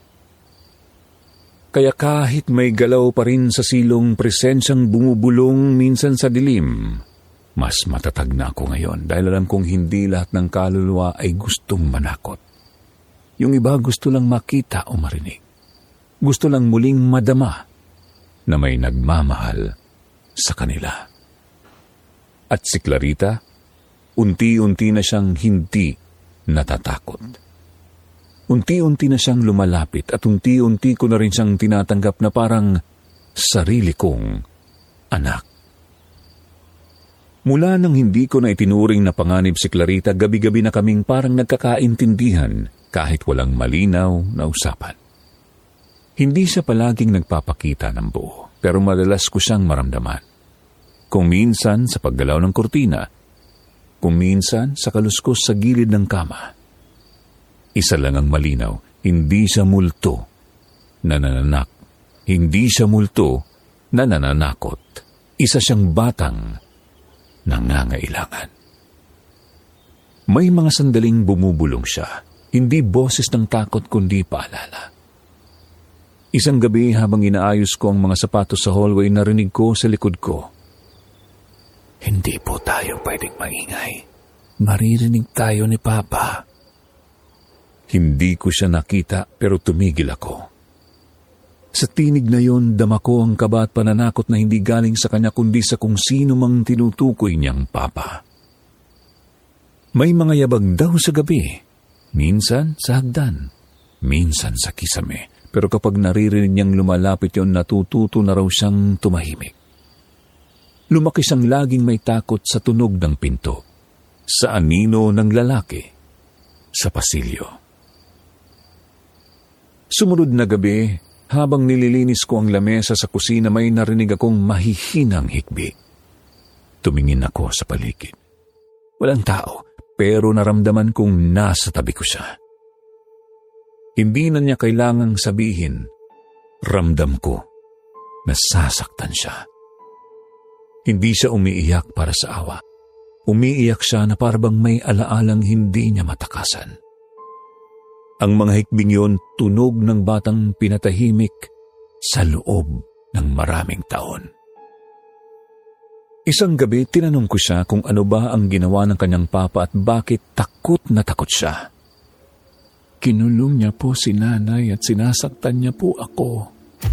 Kaya kahit may galaw pa rin sa silong presensyang bumubulong minsan sa dilim, mas matatag na ako ngayon dahil alam kong hindi lahat ng kaluluwa ay gustong manakot. Yung iba gusto lang makita o marinig. Gusto lang muling madama na may nagmamahal sa kanila. At si Clarita, unti-unti na siyang hindi natatakot. Unti-unti na siyang lumalapit at unti-unti ko na rin siyang tinatanggap na parang sarili kong anak. Mula nang hindi ko na itinuring na panganib si Clarita, gabi-gabi na kaming parang nagkakaintindihan kahit walang malinaw na usapan. Hindi siya palaging nagpapakita ng buo, pero madalas ko siyang maramdaman. Kung minsan sa paggalaw ng kurtina, kung minsan sa kaluskos sa gilid ng kama. Isa lang ang malinaw, hindi siya multo na nananak. Hindi siya multo na nananakot. Isa siyang batang nangangailangan. May mga sandaling bumubulong siya, hindi boses ng takot kundi paalala. Isang gabi habang inaayos ko ang mga sapatos sa hallway, narinig ko sa likod ko. Hindi po tayo pwedeng maingay. Maririnig tayo ni Papa. Hindi ko siya nakita pero tumigil ako. Sa tinig na yon, dama ko ang kaba at pananakot na hindi galing sa kanya kundi sa kung sino mang tinutukoy niyang Papa. May mga yabag daw sa gabi, minsan sa hagdan, minsan sa kisame. Pero kapag naririnig niyang lumalapit yon, natututo na raw siyang tumahimik. Lumaki siyang laging may takot sa tunog ng pinto, sa anino ng lalaki, sa pasilyo. Sumunod na gabi, habang nililinis ko ang lamesa sa kusina, may narinig akong mahihinang hikbi. Tumingin ako sa paligid. Walang tao, pero naramdaman kong nasa tabi ko siya. Hindi na niya kailangang sabihin, ramdam ko, nasasaktan siya. Hindi siya umiiyak para sa awa. Umiiyak siya na parang may alaalang hindi niya matakasan. Ang mga hikbing yon, tunog ng batang pinatahimik sa loob ng maraming taon. Isang gabi, tinanong ko siya kung ano ba ang ginawa ng kanyang papa at bakit takot na takot siya. Kinulong niya po si nanay at sinasaktan niya po ako.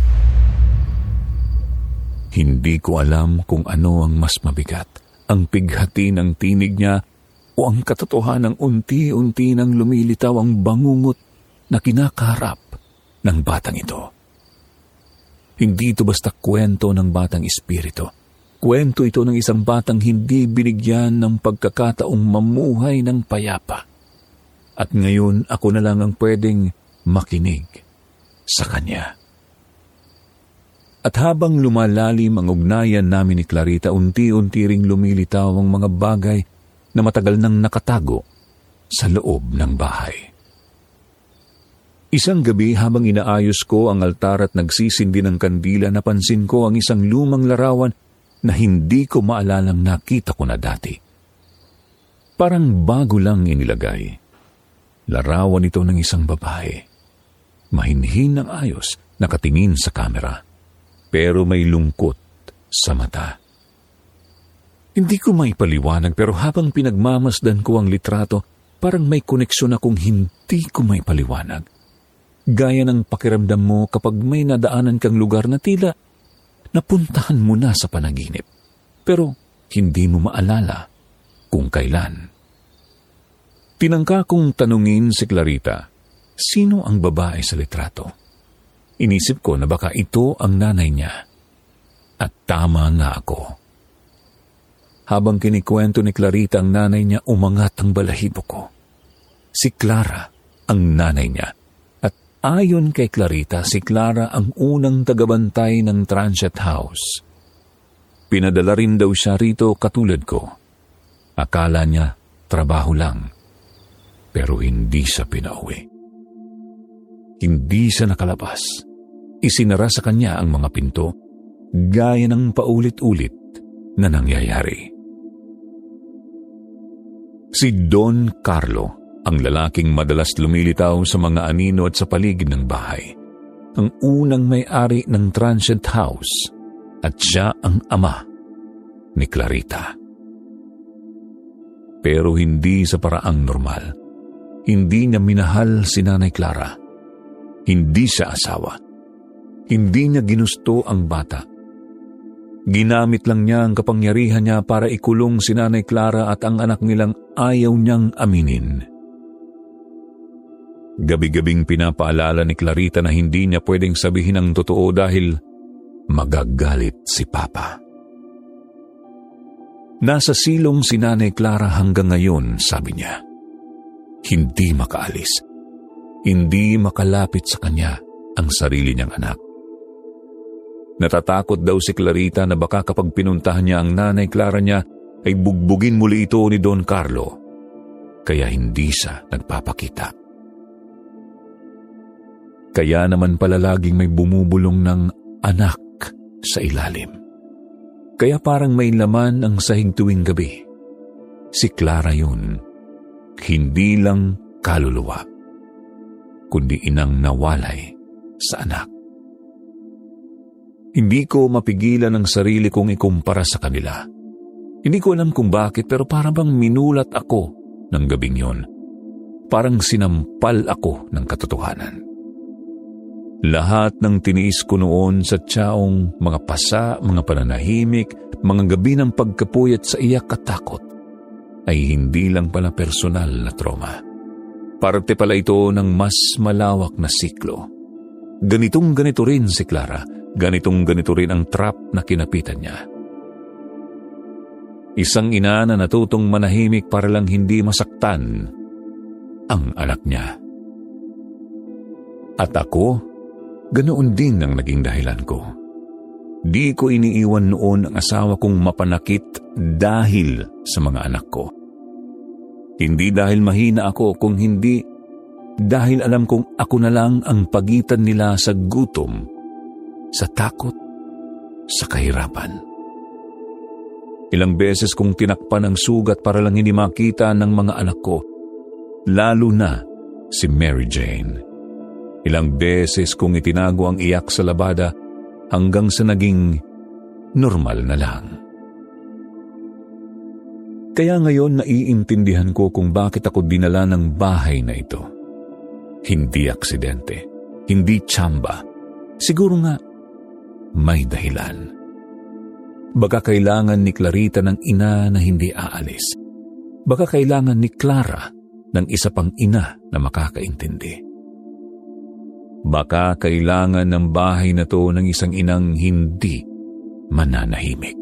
Hindi ko alam kung ano ang mas mabigat, ang pighati ng tinig niya o ang katotohanang unti-unti nang lumilitaw ang bangungot na kinakaharap ng batang ito. Hindi ito basta kwento ng batang espiritu. Kwento ito ng isang batang hindi binigyan ng pagkakataong mamuhay ng payapa. At ngayon ako na lang ang pwedeng makinig sa kanya. At habang lumalalim ang ugnayan namin ni Clarita, unti-unti ring lumilitaw ang mga bagay na matagal nang nakatago sa loob ng bahay. Isang gabi habang inaayos ko ang altar at nagsisindi ng kandila, napansin ko ang isang lumang larawan na hindi ko maalalang nakita ko na dati. Parang bago lang inilagay. Larawan ito ng isang babae. Mahinhin ng ayos, nakatingin sa kamera. Pero may lungkot sa mata. Hindi ko maipaliwanag pero habang pinagmamasdan ko ang litrato, parang may koneksyon akong hindi ko maipaliwanag. Gaya ng pakiramdam mo kapag may nadaanan kang lugar na tila napuntahan mo na sa panaginip. Pero hindi mo maalala kung kailan. Tinangka kong tanungin si Clarita, sino ang babae sa litrato? Inisip ko na baka ito ang nanay niya. At tama nga ako. Habang kinikwento ni Clarita ang nanay niya, umangat ang balahibo ko. Si Clara ang nanay niya. At ayon kay Clarita, si Clara ang unang tagabantay ng transient house. Pinadala rin daw siya rito katulad ko. Akala niya trabaho lang. Pero hindi siya pinauwi. Hindi siya nakalabas. Isinara sa kanya ang mga pinto, gaya ng paulit-ulit na nangyayari. Si Don Carlo, ang lalaking madalas lumilitaw sa mga anino at sa paligid ng bahay, ang unang may-ari ng transient house at siya ang ama ni Clarita. Pero hindi sa paraang normal. Hindi niya minahal si Nanay Clara. Hindi siya asawa. Hindi niya ginusto ang bata. Ginamit lang niya ang kapangyarihan niya para ikulong si Nanay Clara at ang anak nilang ayaw niyang aminin. Gabi-gabing pinapaalala ni Clarita na hindi niya pwedeng sabihin ang totoo dahil magagalit si Papa. Nasa silong si Nanay Clara hanggang ngayon, sabi niya. Hindi makaalis. Hindi makalapit sa kanya ang sarili niyang anak. Natatakot daw si Clarita na baka kapag pinuntahan niya ang Nanay Clara niya ay bugbugin muli ito ni Don Carlo. Kaya hindi siya nagpapakita. Kaya naman pala laging may bumubulong ng anak sa ilalim. Kaya parang may laman ang sahig tuwing gabi. Si Clara yun. Hindi lang kaluluwa, kundi inang nawalay sa anak. Hindi ko mapigilan ang sarili kong ikumpara sa kanila. Hindi ko alam kung bakit pero parang bang minulat ako ng gabing yon. Parang sinampal ako ng katotohanan. Lahat ng tiniis ko noon sa tiyaong mga pasa, mga pananahimik, mga gabi ng pagkapuyat sa iyak at takot ay hindi lang pala personal na trauma. Parte pala ito ng mas malawak na siklo. Ganitong ganito rin si Clara, ganitong ganito rin ang trap na kinapitan niya. Isang ina na natutong manahimik para lang hindi masaktan ang anak niya. At ako, ganoon din ang naging dahilan ko. Di ko iniiwan noon ang asawa kong mapanakit dahil sa mga anak ko. Hindi dahil mahina ako, kung hindi dahil alam kong ako na lang ang pagitan nila sa gutom, sa takot, sa kahirapan. Ilang beses kong tinakpan ang sugat para lang hindi makita ng mga anak ko, lalo na si Mary Jane. Ilang beses kong itinago ang iyak sa labada hanggang sa naging normal na lang. Kaya ngayon naiintindihan ko kung bakit ako dinala ng bahay na ito. Hindi aksidente, hindi tsamba. Siguro nga, may dahilan. Baka kailangan ni Clarita ng ina na hindi aalis. Baka kailangan ni Clara ng isa pang ina na makakaintindi. Baka kailangan ng bahay na to ng isang inang hindi mananahimik.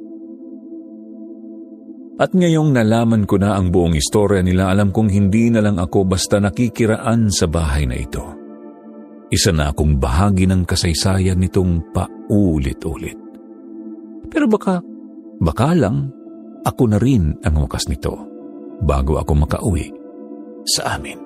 At ngayong nalaman ko na ang buong istorya nila, alam kong hindi na lang ako basta nakikiraan sa bahay na ito. Isa na akong bahagi ng kasaysayan nitong paulit-ulit. Pero baka, baka lang, ako na rin ang wakas nito bago ako makauwi sa amin.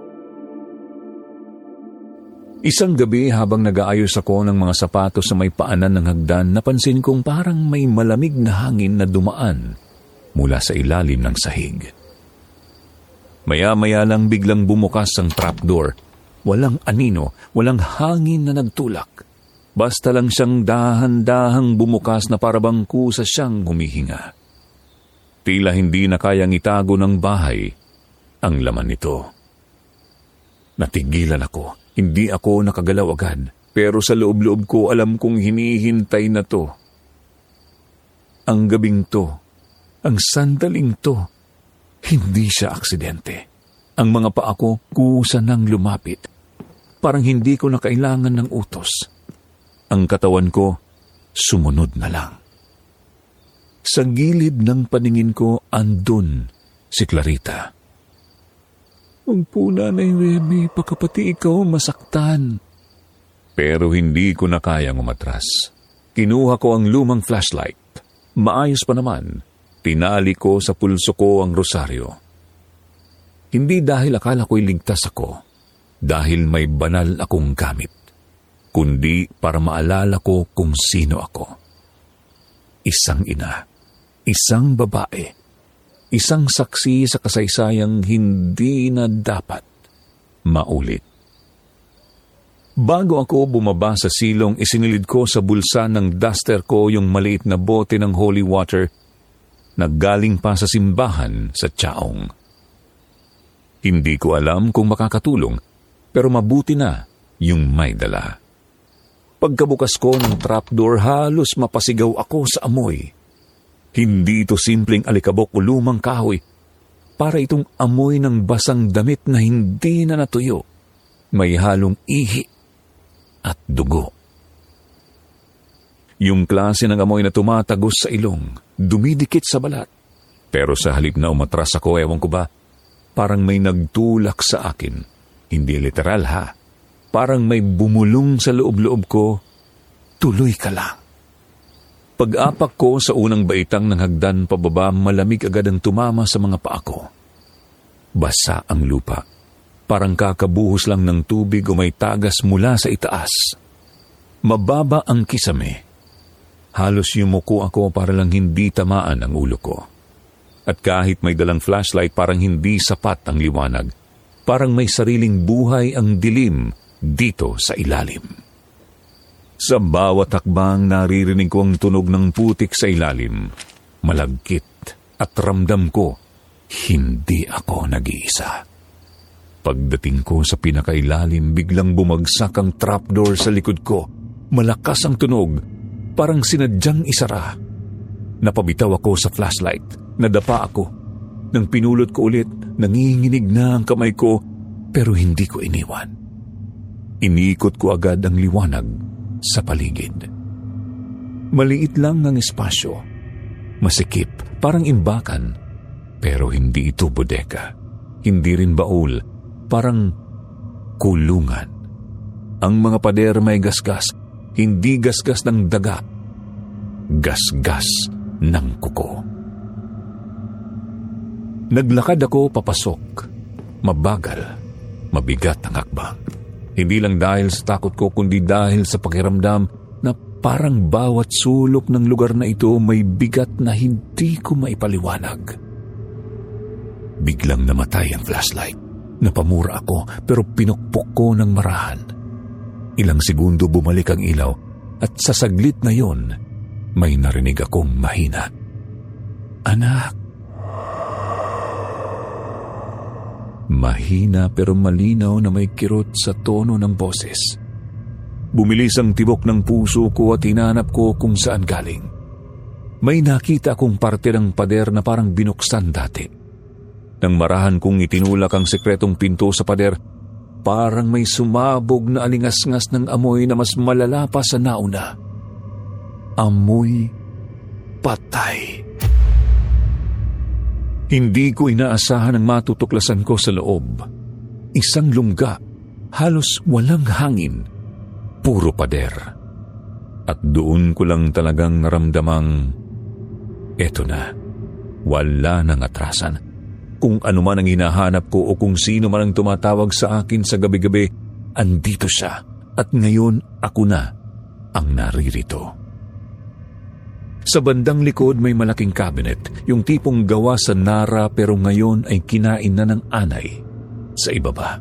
Isang gabi habang nag-aayos ako ng mga sapatos sa may paanan ng hagdan, napansin kong parang may malamig na hangin na dumaan mula sa ilalim ng sahig. Maya-maya lang biglang bumukas ang trapdoor. Walang anino, walang hangin na nagtulak. Basta lang siyang dahan-dahang bumukas na parabang kusa siyang humihinga. Tila hindi na kayang itago ng bahay ang laman nito. Natigilan ako. Hindi ako nakagalaw agad. Pero sa loob-loob ko alam kong hinihintay na to. Ang gabing to, ang sandaling to, hindi siya aksidente. Ang mga paa ko kusa nang lumapit. Parang hindi ko na kailangan ng utos. Ang katawan ko, sumunod na lang. Sa gilid ng paningin ko, andun si Clarita. Huwag po, Nanay Remy, pagkapati ikaw masaktan. Pero hindi ko na kayang umatras. Kinuha ko ang lumang flashlight. Maayos pa naman, tinali ko sa pulso ko ang rosaryo. Hindi dahil akala ko'y ligtas ako, dahil may banal akong gamit, kundi para maalala ko kung sino ako. Isang ina, isang babae, isang saksi sa kasaysayang hindi na dapat maulit. Bago ako bumaba sa silong, isinilid ko sa bulsa ng duster ko yung maliit na bote ng holy water na galing pa sa simbahan sa Chaong. Hindi ko alam kung makakatulong, pero mabuti na yung may dala. Pagkabukas ko ng trapdoor, halos mapasigaw ako sa amoy. Hindi ito simpleng alikabok o lumang kahoy. Para itong amoy ng basang damit na hindi na natuyo. May halong ihi at dugo. Yung klase ng amoy na tumatagos sa ilong, dumidikit sa balat. Pero sa halip na umatras ako, ewan ko ba, parang may nagtulak sa akin. Hindi literal ha. Parang may bumulong sa loob-loob ko, tuloy ka lang. Pag-apak ko sa unang baitang ng hagdan pababa, malamig agad ang tumama sa mga paa ko. Basa ang lupa. Parang kakabuhos lang ng tubig o may tagas mula sa itaas. Mababa ang kisame. Halos yumuko ako para lang hindi tamaan ang ulo ko. At kahit may dalang flashlight, parang hindi sapat ang liwanag. Parang may sariling buhay ang dilim dito sa ilalim. Sa bawat hakbang naririnig ko ang tunog ng putik sa ilalim. Malagkit, At ramdam ko, hindi ako nag-iisa. Pagdating ko sa pinakailalim, biglang bumagsak ang trapdoor sa likod ko. Malakas ang tunog, parang sinadyang isara. Napabitaw ako sa flashlight, nadapa ako. Nang pinulot ko ulit, nanginginig na ang kamay ko, pero hindi ko iniwan. Iniikot ko agad ang liwanag sa paligid. Maliit lang ang espasyo. Masikip, parang imbakan. Pero hindi ito bodega. Hindi rin baul. Parang kulungan. Ang mga pader may gasgas. Hindi gasgas ng daga. Gasgas ng kuko. Naglakad ako papasok. Mabagal. Mabigat ang hakbang. Hindi lang dahil sa takot ko, kundi dahil sa pakiramdam na parang bawat sulok ng lugar na ito may bigat na hindi ko maipaliwanag. Biglang namatay ang flashlight. Napamura ako pero pinukpok ko ng marahan. Ilang segundo bumalik ang ilaw at sa saglit na yon, may narinig akong mahina. Anak. Mahina pero malinaw na may kirot sa tono ng boses. Bumilis ang tibok ng puso ko at hinanap ko kung saan galing. May nakita akong parte ng pader na parang binuksan dati. Nang marahan kong itinulak ang sekretong pinto sa pader, parang may sumabog na alingas-ngas ng amoy na mas malala pa sa nauna. Amoy patay. Hindi ko inaasahan ang matutuklasan ko sa loob. Isang lungga, halos walang hangin, puro pader. At doon ko lang talagang naramdamang, eto na, wala nang atrasan. Kung ano man ang hinahanap ko o kung sino man ang tumatawag sa akin sa gabi-gabi, andito siya at ngayon ako na ang naririto. Sa bandang likod may malaking cabinet, yung tipong gawa sa nara pero ngayon ay kinain na ng anay sa ibaba.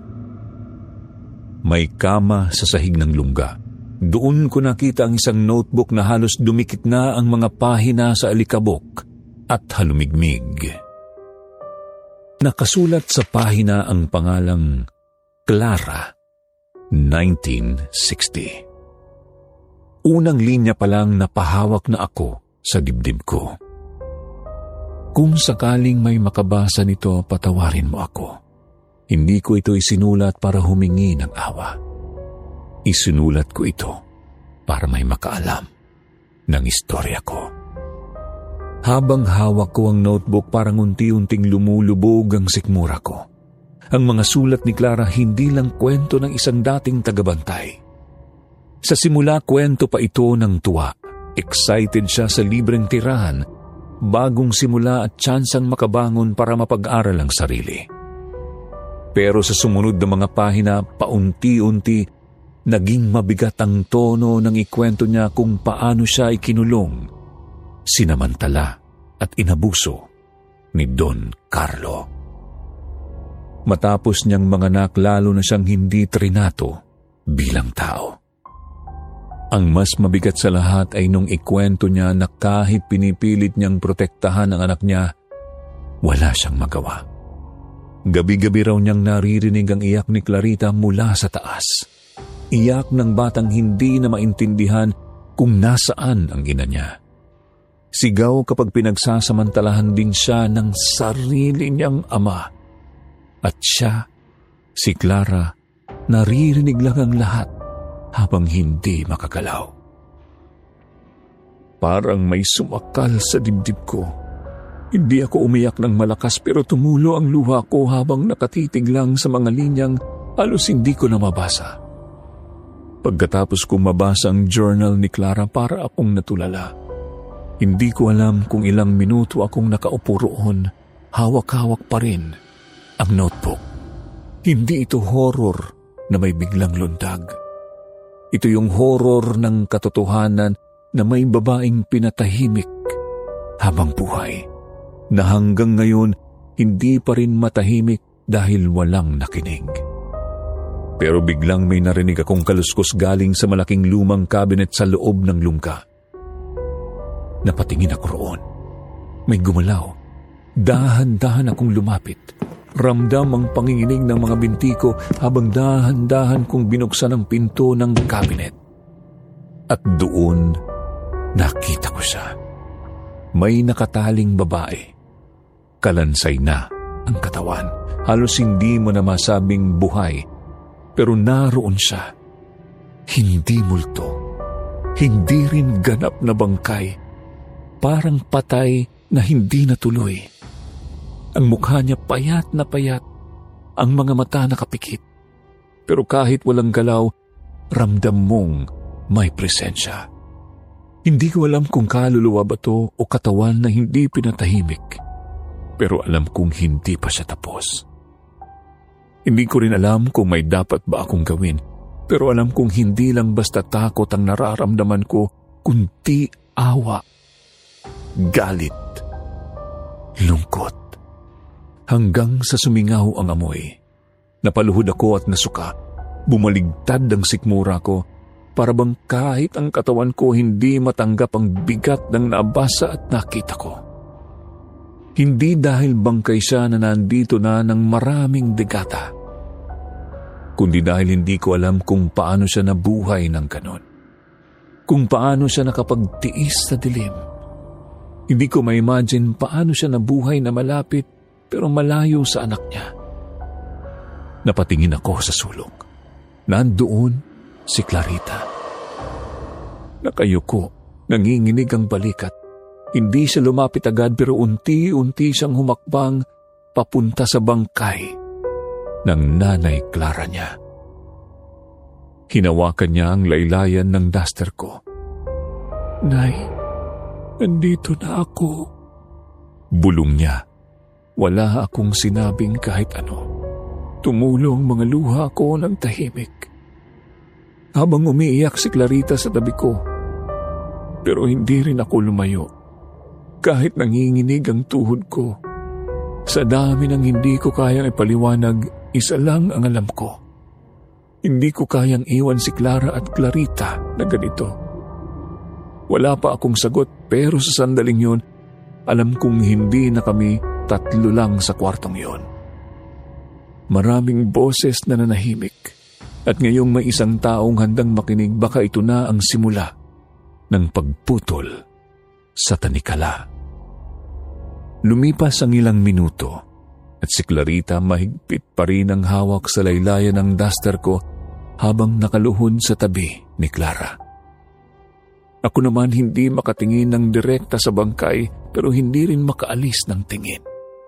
May kama sa sahig ng lungga. Doon ko nakita ang isang notebook na halos dumikit na ang mga pahina sa alikabok at halumigmig. Nakasulat sa pahina ang pangalang Clara, nineteen sixty. Unang linya pa lang napahawak na ako sa dibdib ko. Kung sakaling may makabasa nito, patawarin mo ako. Hindi ko ito isinulat para humingi ng awa. Isinulat ko ito para may makaalam ng istorya ko. Habang hawak ko ang notebook, parang unti-unting lumulubog ang sikmura ko. Ang mga sulat ni Clara hindi lang kwento ng isang dating tagabantay. Sa simula, kwento pa ito ng tuwa. Excited siya sa libreng tirahan, bagong simula at tsansang makabangon para mapag-aral ang sarili. Pero sa sumunod na mga pahina, paunti-unti, naging mabigat ang tono ng ikwento niya kung paano siya ikinulong, sinamantala at inabuso ni Don Carlo. Matapos niyang manganak, lalo na siyang hindi trinato bilang tao. Ang mas mabigat sa lahat ay nung ikwento niya na kahit pinipilit niyang protektahan ang anak niya, wala siyang magawa. Gabi-gabi raw niyang naririnig ang iyak ni Clarita mula sa taas. Iyak ng batang hindi na maintindihan kung nasaan ang ina niya. Sigaw kapag pinagsasamantalahan din siya ng sarili niyang ama. At siya, si Clara, naririnig lang ang lahat habang hindi makagalaw. Parang may sumakal sa dibdib ko. Hindi ako umiyak ng malakas pero tumulo ang luha ko habang nakatitig lang sa mga linyang halos hindi ko na mabasa. Pagkatapos kong mabasa ang journal ni Clara, para akong natulala. Hindi ko alam kung ilang minuto akong nakaupo roon, hawak-hawak pa rin ang notebook. Hindi ito horror na may biglang lundag. Ito yung horror ng katotohanan na may babaeng pinatahimik habang buhay, na hanggang ngayon hindi pa rin matahimik dahil walang nakinig. Pero biglang may narinig akong kaluskos galing sa malaking lumang cabinet sa loob ng lungga. Napatingin ako roon. May gumalaw, Dahan-dahan akong lumapit. Ramdam ang panginginig ng mga binti ko habang dahan-dahan kong binuksan ang pinto ng cabinet. At doon, nakita ko siya. May nakataling babae. Kalansay na ang katawan. Halos hindi mo na masabing buhay. Pero naroon siya. Hindi multo. Hindi rin ganap na bangkay. Parang patay na hindi natuloy. Ang mukha niya payat na payat. Ang mga mata nakapikit. Pero kahit walang galaw, ramdam mong may presensya. Hindi ko alam kung kaluluwa ba to o katawan na hindi pinatahimik. Pero alam kong hindi pa siya tapos. Hindi ko rin alam kung may dapat ba akong gawin. Pero alam kong hindi lang basta takot ang nararamdaman ko, kundi awa, galit, lungkot. Hanggang sa sumingaw ang amoy. Napaluhod ako at nasuka. Bumaligtad ang sikmura ko para bang kahit ang katawan ko hindi matanggap ang bigat ng nabasa at nakita ko. Hindi dahil bangkay siya na nandito na ng maraming digata, kundi dahil hindi ko alam kung paano siya nabuhay ng ganon. Kung paano siya nakapagtiis sa dilim. Hindi ko ma-imagine paano siya nabuhay na malapit pero malayo sa anak niya. Napatingin ako sa sulok. Nandoon si Clarita. Nakayuko, nanginginig ang balikat. Hindi siya lumapit agad pero unti-unti siyang humakbang papunta sa bangkay ng nanay Clara niya. Hinawakan niya ang laylayan ng duster ko. "Nay, nandito na ako." Bulong niya. Wala akong sinabing kahit ano. Tumulong mga luha ko ng tahimik. Habang umiiyak si Clarita sa tabi ko. Pero hindi rin ako lumayo. Kahit nanginginig ang tuhod ko. Sa dami ng hindi ko kayang ipaliwanag, isa lang ang alam ko. Hindi ko kayang iwan si Clara at Clarita na ganito. Wala pa akong sagot pero sa sandaling yun, alam kong hindi na kami tatlo lang sa kwartong yon. Maraming boses na nanahimik at ngayong may isang taong handang makinig, baka ito na ang simula ng pagputol sa tanikala. Lumipas ang ilang minuto at si Clarita mahigpit pa rin ang hawak sa laylayan ng duster ko habang nakaluhod sa tabi ni Clara. Ako naman hindi makatingin ng direkta sa bangkay pero hindi rin makaalis ng tingin.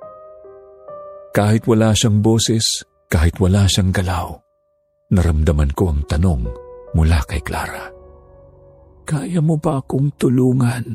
Kahit wala siyang boses, kahit wala siyang galaw, naramdaman ko ang tanong mula kay Clara. "Kaya mo ba akong tulungan?"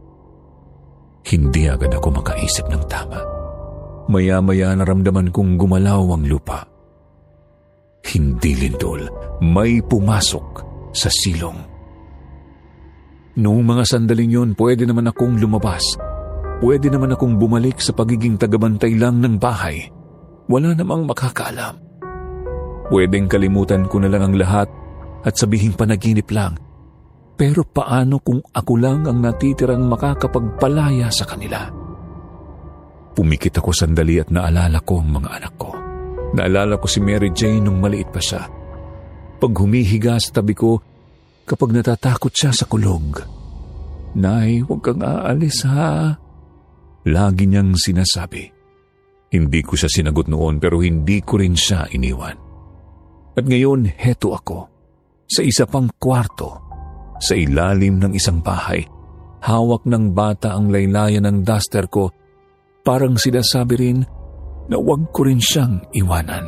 Hindi agad ako makaisip ng tama. Maya-maya naramdaman kong gumalaw ang lupa. Hindi lindol, may pumasok sa silong. Noong mga sandaling yun, pwede naman akong lumabas. Pwede naman akong bumalik sa pagiging tagabantay lang ng bahay. Wala namang makakaalam. Pwedeng kalimutan ko na lang ang lahat at sabihing panaginip lang. Pero paano kung ako lang ang natitirang makakapagpalaya sa kanila? Pumikit ako sandali at naalala ko ang mga anak ko. Naalala ko si Mary Jane nung maliit pa siya. Pag humihiga sa tabi ko, kapag natatakot siya sa kulog. "Nay, huwag kang aalis ha." Lagi niyang sinasabi. Hindi ko siya sinagot noon pero hindi ko rin siya iniwan. At ngayon, heto ako. Sa isa pang kwarto, sa ilalim ng isang bahay, hawak ng bata ang laylayan ng duster ko, parang sinasabi rin na huwag ko rin siyang iwanan.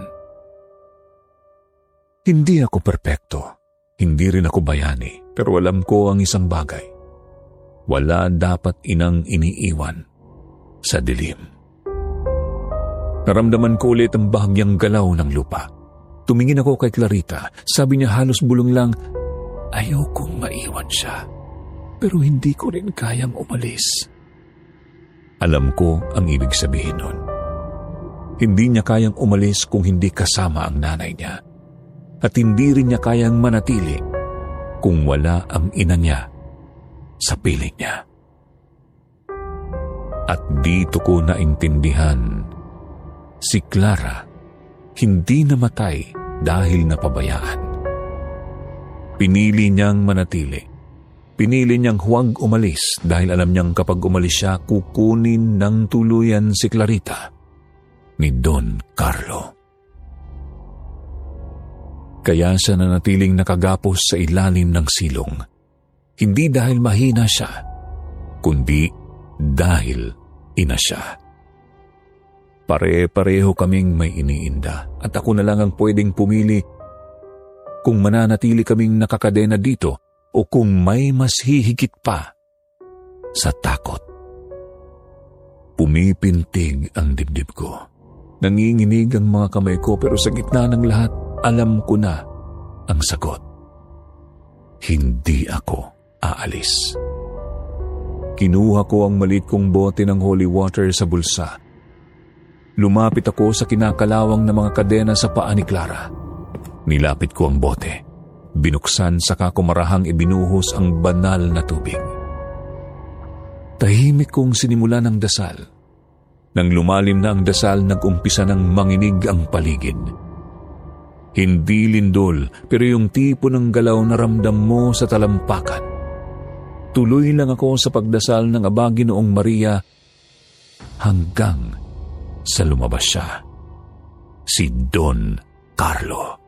Hindi ako perpekto. Hindi rin ako bayani, pero alam ko ang isang bagay. Wala dapat inang iniiwan sa dilim. Naramdaman ko ulit ang bahagyang galaw ng lupa. Tumingin ako kay Clarita. Sabi niya halos bulong lang, "Ayokong maiwan siya, pero hindi ko rin kayang umalis." Alam ko ang ibig sabihin nun. Hindi niya kayang umalis kung hindi kasama ang nanay niya. At hindi rin niya kayang manatili kung wala ang ina niya sa piling niya. At dito ko naintindihan, si Clara hindi namatay dahil napabayaan. Pinili niyang manatili. Pinili niyang huwag umalis dahil alam niyang kapag umalis siya, kukunin ng tuluyan si Clarita ni Don Carlo. Kaya siya nanatiling nakagapos sa ilalim ng silong. Hindi dahil mahina siya, kundi dahil ina siya. Pare-pareho kaming may iniinda at ako na lang ang pwedeng pumili kung mananatili kaming nakakadena dito o kung may mas hihigit pa sa takot. Pumipintig ang dibdib ko. Nanginginig ang mga kamay ko pero sa gitna ng lahat, alam ko na ang sagot. Hindi ako aalis. Kinuha ko ang maliit kong bote ng holy water sa bulsa. Lumapit ako sa kinakalawang na mga kadena sa paa ni Clara. Nilapit ko ang bote. Binuksan saka ko marahang ibinuhos ang banal na tubig. Tahimik kong sinimulan ang dasal. Nang lumalim na ang dasal, nag-umpisa ng manginig ang paligid. Hindi lindol, pero yung tipo ng galaw na ramdam mo sa talampakan. Tuloy lang ako sa pagdasal ng Aba Ginoong Maria hanggang sa lumabas siya. Si Don Carlo.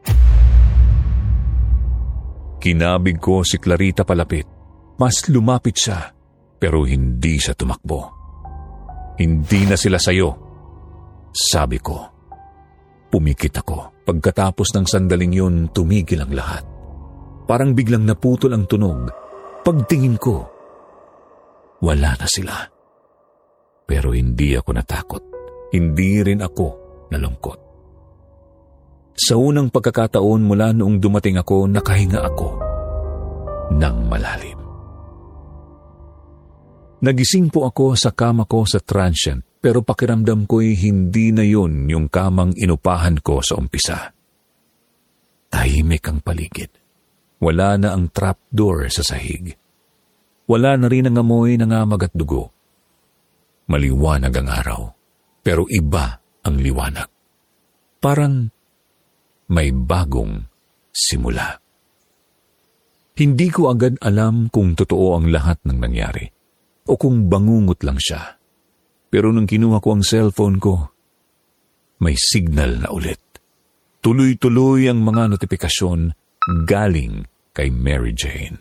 Kinabig ko si Clarita palapit. Mas lumapit siya, pero hindi siya tumakbo. Hindi na sila sayo, sabi ko. Pumikit ako. Pagkatapos ng sandaling yun, tumigil ang lahat. Parang biglang naputol ang tunog. Pagtingin ko, wala na sila. Pero hindi ako natakot. Hindi rin ako nalungkot. Sa unang pagkakataon mula noong dumating ako, nakahinga ako ng malalim. Nagising po ako sa kama ko sa transient, pero pakiramdam ko'y hindi na yun yung kamang inupahan ko sa umpisa. Tahimik ang paligid. Wala na ang trapdoor sa sahig. Wala na rin ang amoy ng amag at dugo. Maliwanag ang araw, pero iba ang liwanag. Parang may bagong simula. Hindi ko agad alam kung totoo ang lahat ng nangyari o kung bangungot lang siya. Pero nung kinuha ko ang cellphone ko, may signal na ulit. Tuloy-tuloy ang mga notifikasyon galing kay Mary Jane.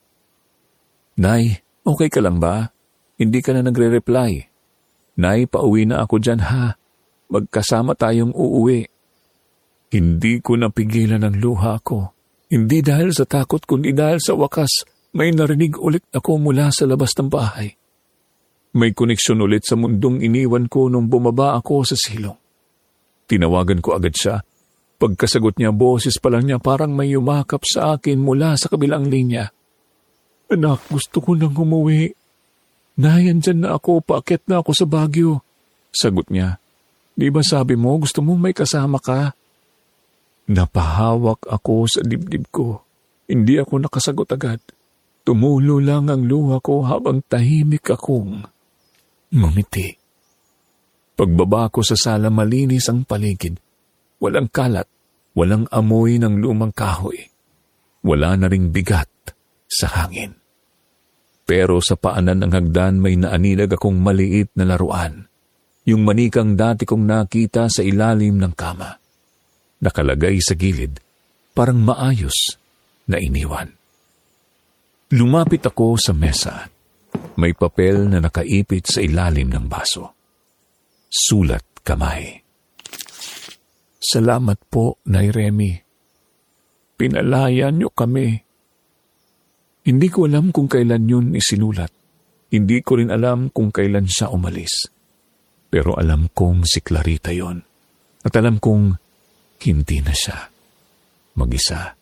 Nay, okay ka lang ba? Hindi ka na nagre-reply. Nay, pauwi na ako dyan ha. Magkasama tayong uuwi. Hindi ko napigilan ang luha ko. Hindi dahil sa takot, kundi dahil sa wakas, may narinig ulit ako mula sa labas ng bahay. May koneksyon ulit sa mundong iniwan ko nung bumaba ako sa silong. Tinawagan ko agad siya. Pagkasagot niya, boses pa lang niya parang may yumakap sa akin mula sa kabilang linya. Anak, gusto ko nang umuwi. Nay, andyan na ako, paakyat na ako sa Baguio. Sagot niya, di ba sabi mo gusto mo may kasama ka? Napahawak ako sa dibdib ko. Hindi ako nakasagot agad. Tumulo lang ang luha ko habang tahimik akong ngumiti. Pagbaba ko sa sala, malinis ang paligid. Walang kalat, walang amoy ng lumang kahoy. Wala na ring bigat sa hangin. Pero sa paanan ng hagdan may naanilag akong maliit na laruan. Yung manikang dati kong nakita sa ilalim ng kama. Nakalagay sa gilid, parang maayos na iniwan. Lumapit ako sa mesa. May papel na nakaipit sa ilalim ng baso. Sulat kamay. Salamat po, Nay Remy. Pinalayan niyo kami. Hindi ko alam kung kailan yun isinulat. Hindi ko rin alam kung kailan siya umalis. Pero alam kong si Clarita yon. At alam kong hindi na siya mag-isa.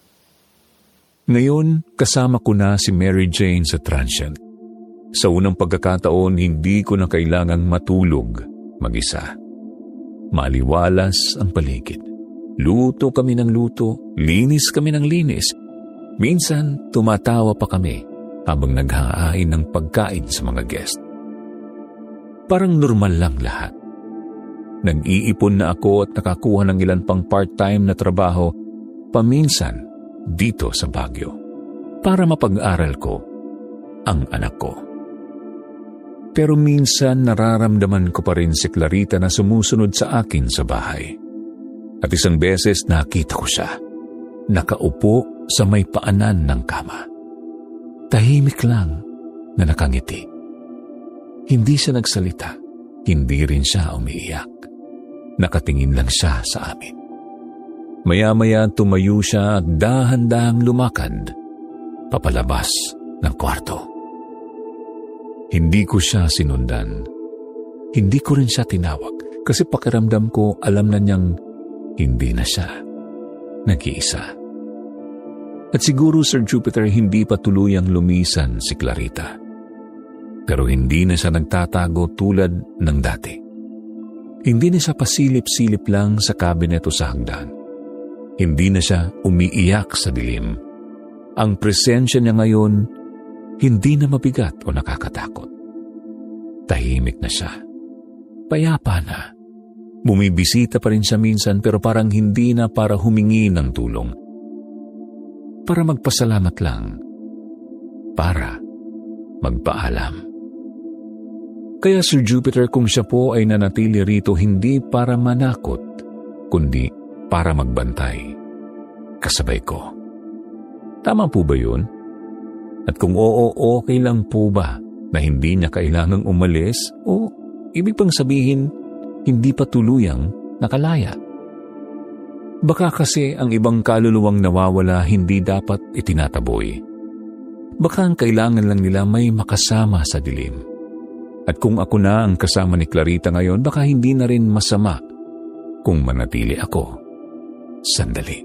Ngayon, kasama ko na si Mary Jane sa transient. Sa unang pagkakataon, hindi ko na kailangang matulog mag-isa. Maliwalas ang paligid. Luto kami ng luto, linis kami ng linis. Minsan, tumatawa pa kami habang naghahain ng pagkain sa mga guest. Parang normal lang lahat. Nag-iipon na ako at nakakuha ng ilan pang part-time na trabaho paminsan dito sa Baguio para mapag-aral ko ang anak ko. Pero minsan nararamdaman ko pa rin si Clarita na sumusunod sa akin sa bahay. At isang beses nakita ko siya, nakaupo sa may paanan ng kama. Tahimik lang na nakangiti. Hindi siya nagsalita, hindi rin siya umiiyak. Nakatingin lang siya sa amin. Maya-maya tumayo siya at dahan-dahang lumakad papalabas ng kwarto. Hindi ko siya sinundan. Hindi ko rin siya tinawag kasi pakiramdam ko alam na niyang hindi na siya nag-iisa. At siguro, Sir Jupiter, hindi pa tuluyang lumisan si Clarita. Pero hindi na siya nagtatago tulad ng dati. Hindi na siya pasilip-silip lang sa kabinet o sa hagdan. Hindi na siya umiiyak sa dilim. Ang presensya niya ngayon, hindi na mabigat o nakakatakot. Tahimik na siya. Payapa na. Bumibisita pa rin siya minsan pero parang hindi na para humingi ng tulong. Para magpasalamat lang. Para magpaalam. Kaya Sir Jupiter, kung siya po ay nanatili rito hindi para manakot, kundi para magbantay. Kasabay ko. Tama po ba yun? At kung oo, okay lang po ba na hindi niya kailangang umalis o ibig pang sabihin, hindi pa tuluyang nakalaya? Baka kasi ang ibang kaluluwang nawawala hindi dapat itinataboy. Baka ang kailangan lang nila may makasama sa dilim. At kung ako na ang kasama ni Clarita ngayon, baka hindi na rin masama kung manatili ako sandali.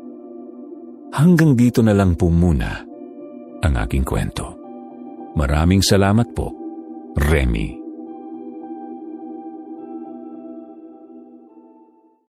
Hanggang dito na lang po muna ang aking kwento. Maraming salamat po, Remy.